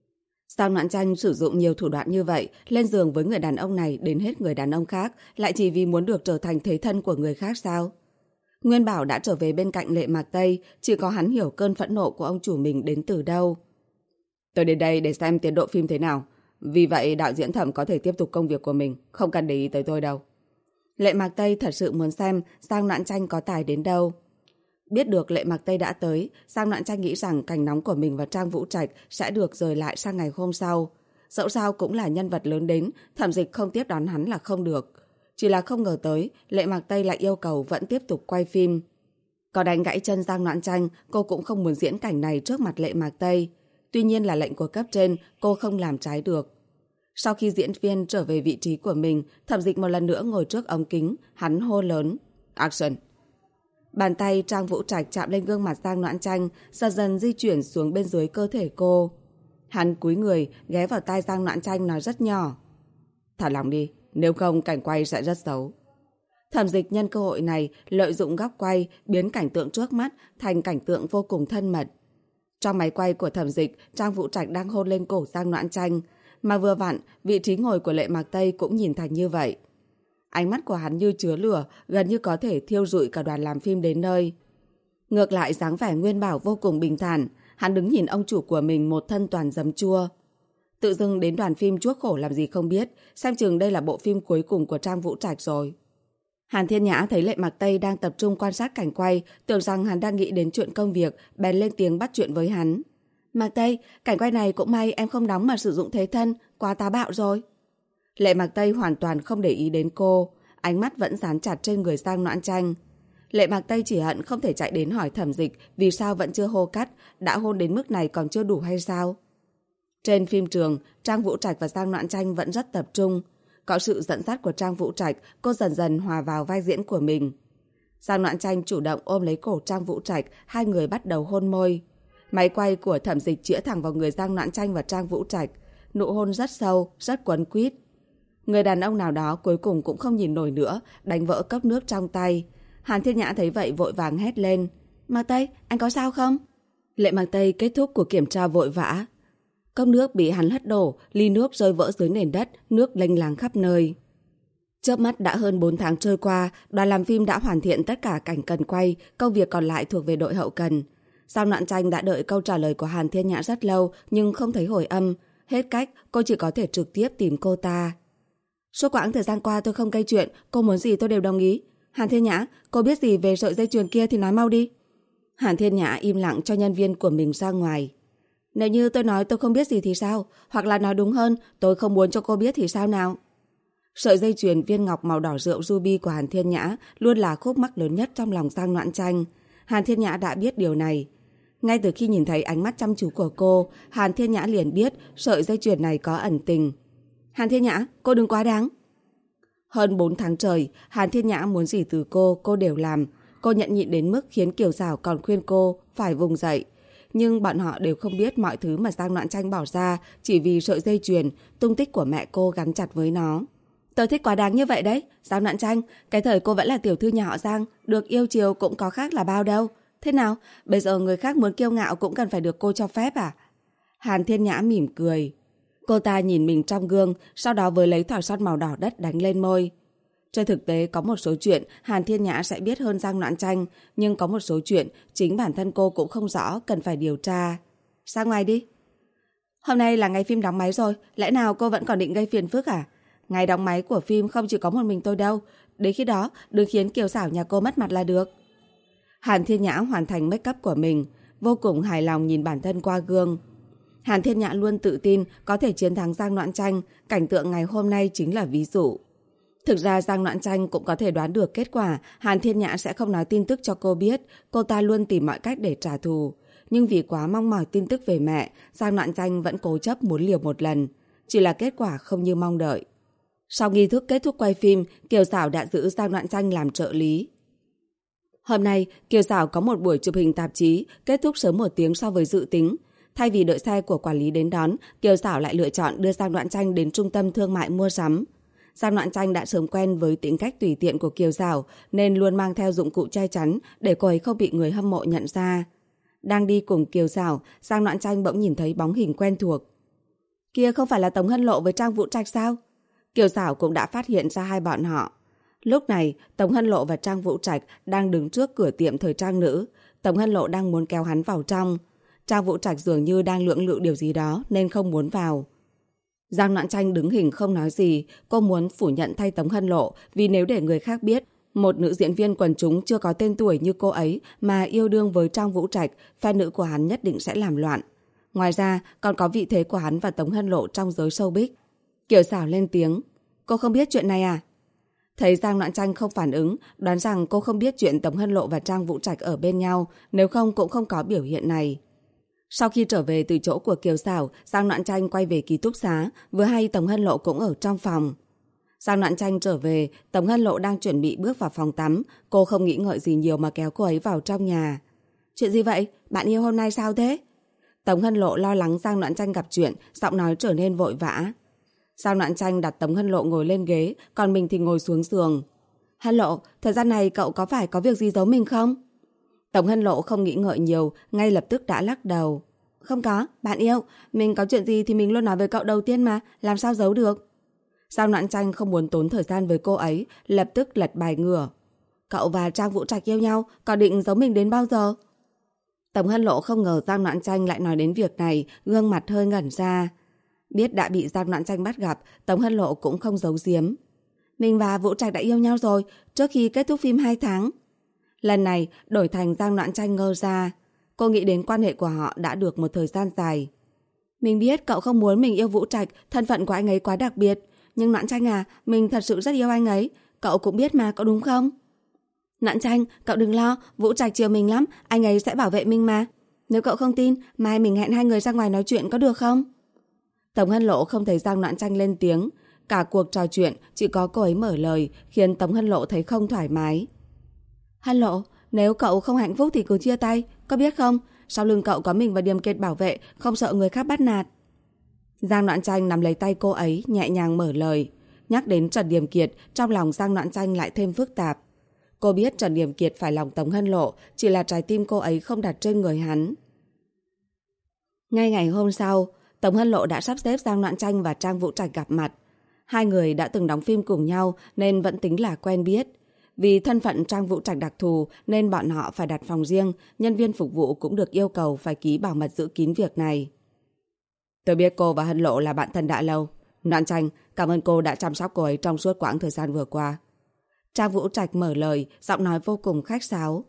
Giang Noãn Tranh sử dụng nhiều thủ đoạn như vậy, lên giường với người đàn ông này đến hết người đàn ông khác, lại chỉ vì muốn được trở thành thế thân của người khác sao? Nguyên Bảo đã trở về bên cạnh Lệ Mạc Tây, chỉ có hắn hiểu cơn phẫn nộ của ông chủ mình đến từ đâu. Tôi đến đây để xem tiến độ phim thế nào. Vì vậy đạo diễn Thẩm có thể tiếp tục công việc của mình, không cần để ý tới tôi đâu. Lệ Mạc Tây thật sự muốn xem Giang Noãn Tranh có tài đến đâu. Biết được Lệ Mạc Tây đã tới, Giang Noãn Tranh nghĩ rằng cảnh nóng của mình và Trang Vũ Trạch sẽ được dời lại sang ngày hôm sau. Dẫu sao cũng là nhân vật lớn đến, Thẩm Dịch không tiếp đón hắn là không được. Chỉ là không ngờ tới, Lệ Mạc Tây lại yêu cầu vẫn tiếp tục quay phim. Có đánh gãy chân Giang Noãn Tranh, cô cũng không muốn diễn cảnh này trước mặt Lệ Mạc Tây. Tuy nhiên là lệnh của cấp trên, cô không làm trái được. Sau khi diễn viên trở về vị trí của mình, Thẩm Dịch một lần nữa ngồi trước ống kính, hắn hô lớn. Action! Bàn tay Trang Vũ Trạch chạm lên gương mặt Giang Noãn Tranh, dần dần di chuyển xuống bên dưới cơ thể cô. Hắn cúi người, ghé vào tai Giang Noãn Tranh nói rất nhỏ. Thả lỏng đi, nếu không cảnh quay sẽ rất xấu. Thẩm Dịch nhân cơ hội này lợi dụng góc quay, biến cảnh tượng trước mắt thành cảnh tượng vô cùng thân mật. Trong máy quay của Thẩm Dịch, Trang Vũ Trạch đang hôn lên cổ Giang Noãn Tranh, mà vừa vặn, vị trí ngồi của Lệ Mạc Tây cũng nhìn thành như vậy. Ánh mắt của hắn như chứa lửa, gần như có thể thiêu rụi cả đoàn làm phim đến nơi. Ngược lại dáng vẻ Nguyên Bảo vô cùng bình thản, hắn đứng nhìn ông chủ của mình một thân toàn giấm chua. Tự dưng đến đoàn phim chuốc khổ làm gì không biết, xem chừng đây là bộ phim cuối cùng của Trang Vũ Trạch rồi. Hàn Thiên Nhã thấy Lệ Mạc Tây đang tập trung quan sát cảnh quay, tưởng rằng hắn đang nghĩ đến chuyện công việc, bèn lên tiếng bắt chuyện với hắn. Mạc Tây, cảnh quay này cũng may em không đóng mà sử dụng thế thân, quá táo bạo rồi. Lệ Mạc Tây hoàn toàn không để ý đến cô, ánh mắt vẫn dán chặt trên người Giang Noãn Tranh. Lệ Mạc Tây chỉ hận không thể chạy đến hỏi Thẩm Dịch vì sao vẫn chưa hô cắt, đã hôn đến mức này còn chưa đủ hay sao? Trên phim trường, Trang Vũ Trạch và Giang Noãn Tranh vẫn rất tập trung. Có sự dẫn dắt của Trang Vũ Trạch, cô dần dần hòa vào vai diễn của mình. Giang Noãn Tranh chủ động ôm lấy cổ Trang Vũ Trạch, hai người bắt đầu hôn môi. Máy quay của Thẩm Dịch chĩa thẳng vào người Giang Noãn Tranh và Trang Vũ Trạch. Nụ hôn rất sâu, rất quấn quýt. Người đàn ông nào đó cuối cùng cũng không nhìn nổi nữa, đánh vỡ cốc nước trong tay. Hàn Thiên Nhã thấy vậy vội vàng hét lên. Mạc Tây, anh có sao không? Lệ Mạc Tây kết thúc cuộc kiểm tra vội vã. Cốc nước bị hắn hất đổ, ly nước rơi vỡ dưới nền đất, nước lênh láng khắp nơi. Chớp mắt đã hơn 4 tháng trôi qua, đoàn làm phim đã hoàn thiện tất cả cảnh cần quay, công việc còn lại thuộc về đội hậu cần. Giang Noãn Tranh đã đợi câu trả lời của Hàn Thiên Nhã rất lâu nhưng không thấy hồi âm. Hết cách, cô chỉ có thể trực tiếp tìm cô ta. Suốt quãng thời gian qua tôi không gây chuyện, cô muốn gì tôi đều đồng ý. Hàn Thiên Nhã, cô biết gì về sợi dây chuyền kia thì nói mau đi. Hàn Thiên Nhã im lặng cho nhân viên của mình ra ngoài. Nếu như tôi nói tôi không biết gì thì sao? Hoặc là nói đúng hơn, tôi không muốn cho cô biết thì sao nào? Sợi dây chuyền viên ngọc màu đỏ rượu ruby của Hàn Thiên Nhã luôn là khúc mắc lớn nhất trong lòng Giang Noãn Tranh. Hàn Thiên Nhã đã biết điều này. Ngay từ khi nhìn thấy ánh mắt chăm chú của cô, Hàn Thiên Nhã liền biết sợi dây chuyền này có ẩn tình. Hàn Thiên Nhã, cô đừng quá đáng. Hơn 4 tháng trời, Hàn Thiên Nhã muốn gì từ cô đều làm. Cô nhận nhịn đến mức khiến Kiều Giảo còn khuyên cô phải vùng dậy. Nhưng bọn họ đều không biết mọi thứ mà Giang Noãn Tranh bỏ ra chỉ vì sợi dây chuyền, tung tích của mẹ cô gắn chặt với nó. Tôi thích quá đáng như vậy đấy, Giang Noãn Tranh, cái thời cô vẫn là tiểu thư nhà họ Giang, được yêu chiều cũng có khác là bao đâu. Thế nào, bây giờ người khác muốn kiêu ngạo cũng cần phải được cô cho phép à? Hàn Thiên Nhã mỉm cười. Cô ta nhìn mình trong gương, sau đó với lấy thỏi son màu đỏ đất đánh lên môi. Trên thực tế có một số chuyện Hàn Thiên Nhã sẽ biết hơn Giang Noãn Tranh, nhưng có một số chuyện chính bản thân cô cũng không rõ, cần phải điều tra. Ra ngoài đi. Hôm nay là ngày phim đóng máy rồi, lẽ nào cô vẫn còn định gây phiền phức à? Ngày đóng máy của phim không chỉ có một mình tôi đâu, đến khi đó đừng khiến Kiều Xảo nhà cô mất mặt là được. Hàn Thiên Nhã hoàn thành make up của mình, vô cùng hài lòng nhìn bản thân qua gương. Hàn Thiên Nhã luôn tự tin có thể chiến thắng Giang Noãn Tranh, cảnh tượng ngày hôm nay chính là ví dụ. Thực ra Giang Noãn Tranh cũng có thể đoán được kết quả, Hàn Thiên Nhã sẽ không nói tin tức cho cô biết, cô ta luôn tìm mọi cách để trả thù. Nhưng vì quá mong mỏi tin tức về mẹ, Giang Noãn Tranh vẫn cố chấp muốn liều một lần, chỉ là kết quả không như mong đợi. Sau nghi thức kết thúc quay phim, Kiều Xảo đã giữ Giang Noãn Tranh làm trợ lý. Hôm nay, Kiều Xảo có một buổi chụp hình tạp chí, kết thúc sớm 1 tiếng so với dự tính. Thay vì đợi xe của quản lý đến đón, Kiều Xảo lại lựa chọn đưa Giang Noãn Tranh đến trung tâm thương mại mua sắm. Giang Noãn Tranh đã sớm quen với tính cách tùy tiện của Kiều Xảo nên luôn mang theo dụng cụ che chắn để cô ấy không bị người hâm mộ nhận ra. Đang đi cùng Kiều Xảo, Giang Noãn Tranh bỗng nhìn thấy bóng hình quen thuộc. Kia không phải là Tống Hân Lộ với Trang Vũ Trạch sao? Kiều Xảo cũng đã phát hiện ra hai bọn họ. Lúc này, Tống Hân Lộ và Trang Vũ Trạch đang đứng trước cửa tiệm thời trang nữ. Tống Hân Lộ đang muốn kéo hắn vào trong. Trang Vũ Trạch dường như đang lưỡng lự điều gì đó nên không muốn vào. Giang Noãn Tranh đứng hình không nói gì. Cô muốn phủ nhận thay Tống Hân Lộ vì nếu để người khác biết một nữ diễn viên quần chúng chưa có tên tuổi như cô ấy mà yêu đương với Trang Vũ Trạch, fan nữ của hắn nhất định sẽ làm loạn. Ngoài ra, còn có vị thế của hắn và Tống Hân Lộ trong giới showbiz. Kiều Xảo lên tiếng. Cô không biết chuyện này à? Thấy Giang Noãn Tranh không phản ứng, đoán rằng cô không biết chuyện Tống Hân Lộ và Trang Vũ Trạch ở bên nhau, nếu không cũng không có biểu hiện này. Sau khi trở về từ chỗ của Kiều Xảo, Giang Noãn Tranh quay về ký túc xá, vừa hay Tống Hân Lộ cũng ở trong phòng. Giang Noãn Tranh trở về, Tống Hân Lộ đang chuẩn bị bước vào phòng tắm, cô không nghĩ ngợi gì nhiều mà kéo cô ấy vào trong nhà. Chuyện gì vậy? Bạn yêu hôm nay sao thế? Tống Hân Lộ lo lắng Giang Noãn Tranh gặp chuyện, giọng nói trở nên vội vã. Giang Noãn Tranh đặt Tống Hân Lộ ngồi lên ghế, còn mình thì ngồi xuống giường. Hân Lộ, thời gian này cậu có phải có việc gì giấu mình không? Tống Hân Lộ không nghĩ ngợi nhiều, ngay lập tức đã lắc đầu. Không có, bạn yêu, mình có chuyện gì thì mình luôn nói với cậu đầu tiên mà, làm sao giấu được? Giang Noãn Tranh không muốn tốn thời gian với cô ấy, lập tức lật bài ngửa. Cậu và Trang Vũ Trạch yêu nhau, có định giấu mình đến bao giờ? Tống Hân Lộ không ngờ Giang Noãn Tranh lại nói đến việc này, gương mặt hơi ngẩn ra. Biết đã bị Giang Noãn Tranh bắt gặp, Tống Hân Lộ cũng không giấu giếm. Mình và Vũ Trạch đã yêu nhau rồi, trước khi kết thúc phim 2 tháng. Lần này đổi thành Giang Noãn Tranh ngơ ra. Cô nghĩ đến quan hệ của họ đã được một thời gian dài. Mình biết cậu không muốn mình yêu Vũ Trạch, thân phận của anh ấy quá đặc biệt. Nhưng Noãn Tranh à, mình thật sự rất yêu anh ấy. Cậu cũng biết mà, có đúng không? Noãn Tranh, cậu đừng lo, Vũ Trạch chiều mình lắm, anh ấy sẽ bảo vệ mình mà. Nếu cậu không tin, mai mình hẹn hai người ra ngoài nói chuyện có được không? Tống Hân Lộ không thấy Giang Noãn Tranh lên tiếng. Cả cuộc trò chuyện chỉ có cô ấy mở lời, khiến Tống Hân Lộ thấy không thoải mái. Hân Lộ, nếu cậu không hạnh phúc thì cứ chia tay, có biết không? Sau lưng cậu có mình và Điềm Kiệt bảo vệ, không sợ người khác bắt nạt. Giang Noãn Tranh nắm lấy tay cô ấy, nhẹ nhàng mở lời. Nhắc đến Trần Điềm Kiệt, trong lòng Giang Noãn Tranh lại thêm phức tạp. Cô biết Trần Điềm Kiệt phải lòng Tống Hân Lộ, chỉ là trái tim cô ấy không đặt trên người hắn. Ngay ngày hôm sau, Tống Hân Lộ đã sắp xếp Giang Noãn Tranh và Trang Vũ Trạch gặp mặt. Hai người đã từng đóng phim cùng nhau nên vẫn tính là quen biết. Vì thân phận Trang Vũ Trạch đặc thù nên bọn họ phải đặt phòng riêng, nhân viên phục vụ cũng được yêu cầu phải ký bảo mật giữ kín việc này. Tôi biết cô và Hân Lộ là bạn thân đã lâu. Noãn Tranh, cảm ơn cô đã chăm sóc cô ấy trong suốt quãng thời gian vừa qua. Trang Vũ Trạch mở lời, giọng nói vô cùng khách sáo.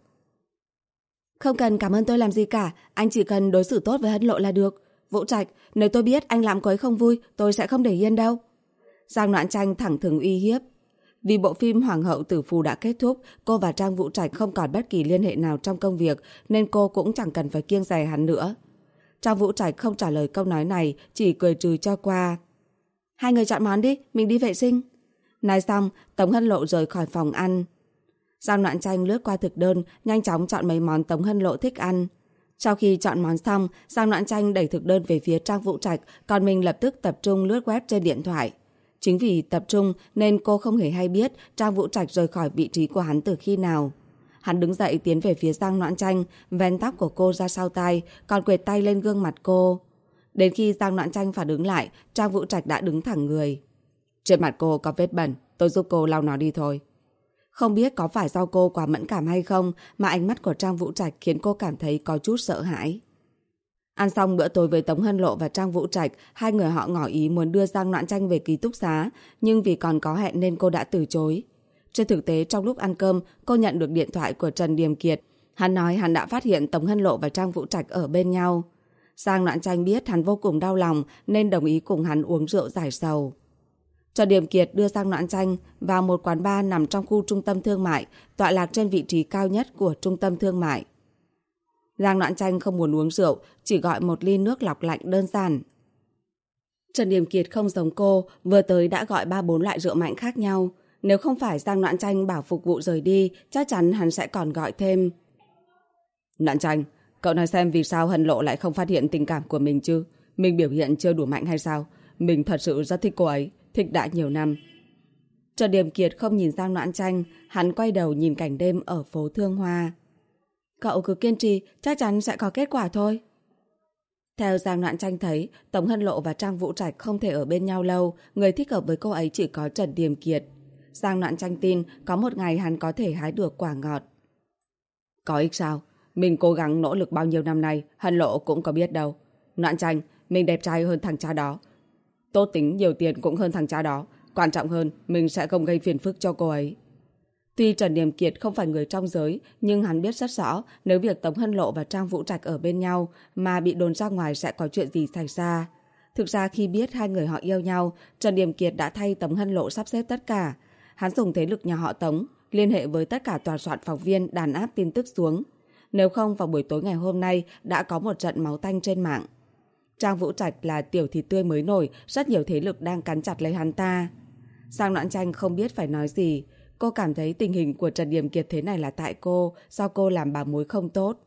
Không cần cảm ơn tôi làm gì cả, anh chỉ cần đối xử tốt với Hân Lộ là được. Vũ Trạch, nếu tôi biết anh làm cô ấy không vui, tôi sẽ không để yên đâu. Giang Noãn Tranh thẳng thừng uy hiếp. Vì bộ phim Hoàng hậu Tử Phù đã kết thúc, cô và Trang Vũ Trạch không còn bất kỳ liên hệ nào trong công việc, nên cô cũng chẳng cần phải kiêng dè hắn nữa. Trang Vũ Trạch không trả lời câu nói này, chỉ cười trừ cho qua. Hai người chọn món đi, mình đi vệ sinh. Nói xong, Tống Hân Lộ rời khỏi phòng ăn. Giang Noãn Tranh lướt qua thực đơn, nhanh chóng chọn mấy món Tống Hân Lộ thích ăn. Sau khi chọn món xong, Giang Noãn Tranh đẩy thực đơn về phía Trang Vũ Trạch, còn mình lập tức tập trung lướt web trên điện thoại. Chính vì tập trung nên cô không hề hay biết Trang Vũ Trạch rời khỏi vị trí của hắn từ khi nào. Hắn đứng dậy tiến về phía Giang Noãn Tranh, vén tóc của cô ra sau tai, còn quệt tay lên gương mặt cô. Đến khi Giang Noãn Tranh phản ứng lại, Trang Vũ Trạch đã đứng thẳng người. Trên mặt cô có vết bẩn, tôi giúp cô lau nó đi thôi. Không biết có phải do cô quá mẫn cảm hay không mà ánh mắt của Trang Vũ Trạch khiến cô cảm thấy có chút sợ hãi. Ăn xong bữa tối với Tống Hân Lộ và Trang Vũ Trạch, hai người họ ngỏ ý muốn đưa Giang Noãn Tranh về ký túc xá, nhưng vì còn có hẹn nên cô đã từ chối. Trên thực tế, trong lúc ăn cơm, cô nhận được điện thoại của Trần Điềm Kiệt. Hắn nói hắn đã phát hiện Tống Hân Lộ và Trang Vũ Trạch ở bên nhau. Giang Noãn Tranh biết hắn vô cùng đau lòng nên đồng ý cùng hắn uống rượu giải sầu. Trần Điềm Kiệt đưa Giang Noãn Tranh vào một quán bar nằm trong khu trung tâm thương mại, tọa lạc trên vị trí cao nhất của trung tâm thương mại. Giang Noãn Tranh không muốn uống rượu, chỉ gọi một ly nước lọc lạnh đơn giản. Trần Điềm Kiệt không giống cô, vừa tới đã gọi 3-4 loại rượu mạnh khác nhau. Nếu không phải Giang Noãn Tranh bảo phục vụ rời đi, chắc chắn hắn sẽ còn gọi thêm. Noãn Tranh, cậu nói xem vì sao Hân Lộ lại không phát hiện tình cảm của mình chứ? Mình biểu hiện chưa đủ mạnh hay sao? Mình thật sự rất thích cô ấy, thích đã nhiều năm. Trần Điềm Kiệt không nhìn Giang Noãn Tranh, hắn quay đầu nhìn cảnh đêm ở phố Thương Hoa. Cậu cứ kiên trì, chắc chắn sẽ có kết quả thôi. Theo Giang Noãn Tranh thấy, Tống Hân Lộ và Trang Vũ Trạch không thể ở bên nhau lâu, người thích hợp với cô ấy chỉ có Trần Điềm Kiệt. Giang Noãn Tranh tin có một ngày hắn có thể hái được quả ngọt. Có ích sao? Mình cố gắng nỗ lực bao nhiêu năm nay, Hân Lộ cũng có biết đâu. Noãn Tranh, mình đẹp trai hơn thằng cha đó. Tốt tính nhiều tiền cũng hơn thằng cha đó. Quan trọng hơn, mình sẽ không gây phiền phức cho cô ấy. Tuy Trần Điềm Kiệt không phải người trong giới, nhưng hắn biết rất rõ nếu việc Tống Hân Lộ và Trang Vũ Trạch ở bên nhau mà bị đồn ra ngoài sẽ có chuyện gì xảy ra. Thực ra khi biết hai người họ yêu nhau, Trần Điềm Kiệt đã thay Tống Hân Lộ sắp xếp tất cả. Hắn dùng thế lực nhà họ Tống, liên hệ với tất cả tòa soạn phóng viên đàn áp tin tức xuống. Nếu không vào buổi tối ngày hôm nay đã có một trận máu tanh trên mạng. Trang Vũ Trạch là tiểu thịt tươi mới nổi, rất nhiều thế lực đang cắn chặt lấy hắn ta. Giang Noãn Tranh không biết phải nói gì. Cô cảm thấy tình hình của Trần Điềm Kiệt thế này là tại cô, do cô làm bà mối không tốt.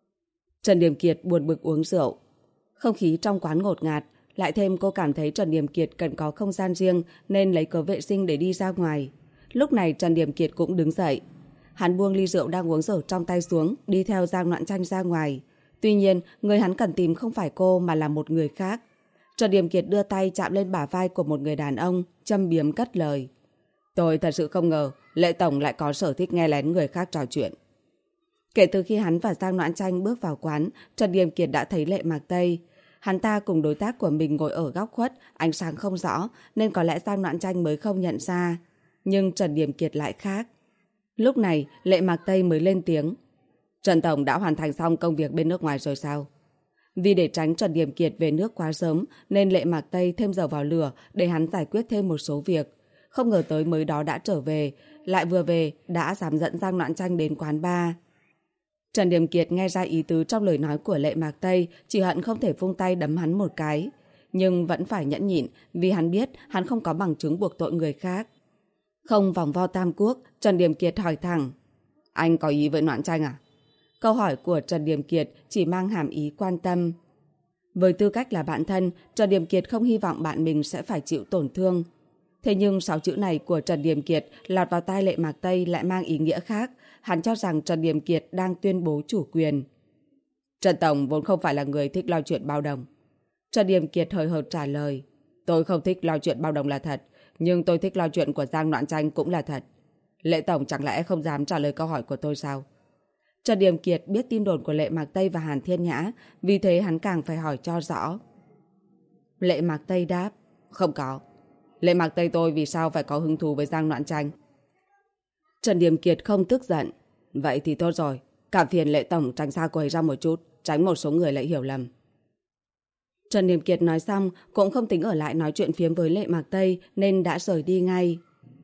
Trần Điềm Kiệt buồn bực uống rượu. Không khí trong quán ngột ngạt, lại thêm cô cảm thấy Trần Điềm Kiệt cần có không gian riêng nên lấy cớ vệ sinh để đi ra ngoài. Lúc này Trần Điềm Kiệt cũng đứng dậy. Hắn buông ly rượu đang uống dở trong tay xuống, đi theo Giang Noãn Tranh ra ngoài. Tuy nhiên, người hắn cần tìm không phải cô mà là một người khác. Trần Điềm Kiệt đưa tay chạm lên bả vai của một người đàn ông, châm biếm cất lời. Tôi thật sự không ngờ Lệ Tổng lại có sở thích nghe lén người khác trò chuyện. Kể từ khi hắn và Giang Noãn Tranh bước vào quán, Trần Điềm Kiệt đã thấy Lệ Mạc Tây. Hắn ta cùng đối tác của mình ngồi ở góc khuất, ánh sáng không rõ, nên có lẽ Giang Noãn Tranh mới không nhận ra. Nhưng Trần Điềm Kiệt lại khác. Lúc này, Lệ Mạc Tây mới lên tiếng. Trần Tổng đã hoàn thành xong công việc bên nước ngoài rồi sao? Vì để tránh Trần Điềm Kiệt về nước quá sớm, nên Lệ Mạc Tây thêm dầu vào lửa để hắn giải quyết thêm một số việc. Không ngờ tới mới đó đã trở về, lại vừa về đã dám dẫn Giang Noãn Tranh đến quán bar. Trần Điềm Kiệt nghe ra ý tứ trong lời nói của Lệ Mạc Tây, chỉ hận không thể vung tay đấm hắn một cái. Nhưng vẫn phải nhẫn nhịn vì hắn biết hắn không có bằng chứng buộc tội người khác. Không vòng vo tam quốc, Trần Điềm Kiệt hỏi thẳng. Anh có ý với Noãn Tranh à? Câu hỏi của Trần Điềm Kiệt chỉ mang hàm ý quan tâm. Với tư cách là bạn thân, Trần Điềm Kiệt không hy vọng bạn mình sẽ phải chịu tổn thương. Thế nhưng 6 chữ này của Trần Điềm Kiệt lọt vào tai Lệ Mạc Tây lại mang ý nghĩa khác. Hắn cho rằng Trần Điềm Kiệt đang tuyên bố chủ quyền. Trần Tổng vốn không phải là người thích lo chuyện bao đồng. Trần Điềm Kiệt hời hợt trả lời. Tôi không thích lo chuyện bao đồng là thật, nhưng tôi thích lo chuyện của Giang Noãn Tranh cũng là thật. Lệ Tổng chẳng lẽ không dám trả lời câu hỏi của tôi sao? Trần Điềm Kiệt biết tin đồn của Lệ Mạc Tây và Hàn Thiên Nhã, vì thế hắn càng phải hỏi cho rõ. Lệ Mạc Tây đáp. Không có. Lệ Mạc Tây tôi vì sao phải có hứng thú với Giang Noãn Tranh? Trần Điềm Kiệt không tức giận. Vậy thì tốt rồi. Cảm phiền Lệ Tổng tránh xa cô ấy ra một chút, tránh một số người lại hiểu lầm. Trần Điềm Kiệt nói xong cũng không tính ở lại nói chuyện phiếm với Lệ Mạc Tây nên đã rời đi ngay.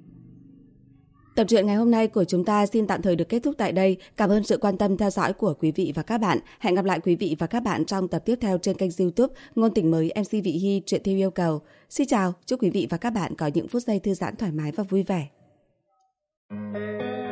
Tập truyện ngày hôm nay của chúng ta xin tạm thời được kết thúc tại đây. Cảm ơn sự quan tâm theo dõi của quý vị và các bạn. Hẹn gặp lại quý vị và các bạn trong tập tiếp theo trên kênh YouTube Ngôn Tình Mới MC Vị Hy truyện theo yêu cầu. Xin chào, chúc quý vị và các bạn có những phút giây thư giãn thoải mái và vui vẻ.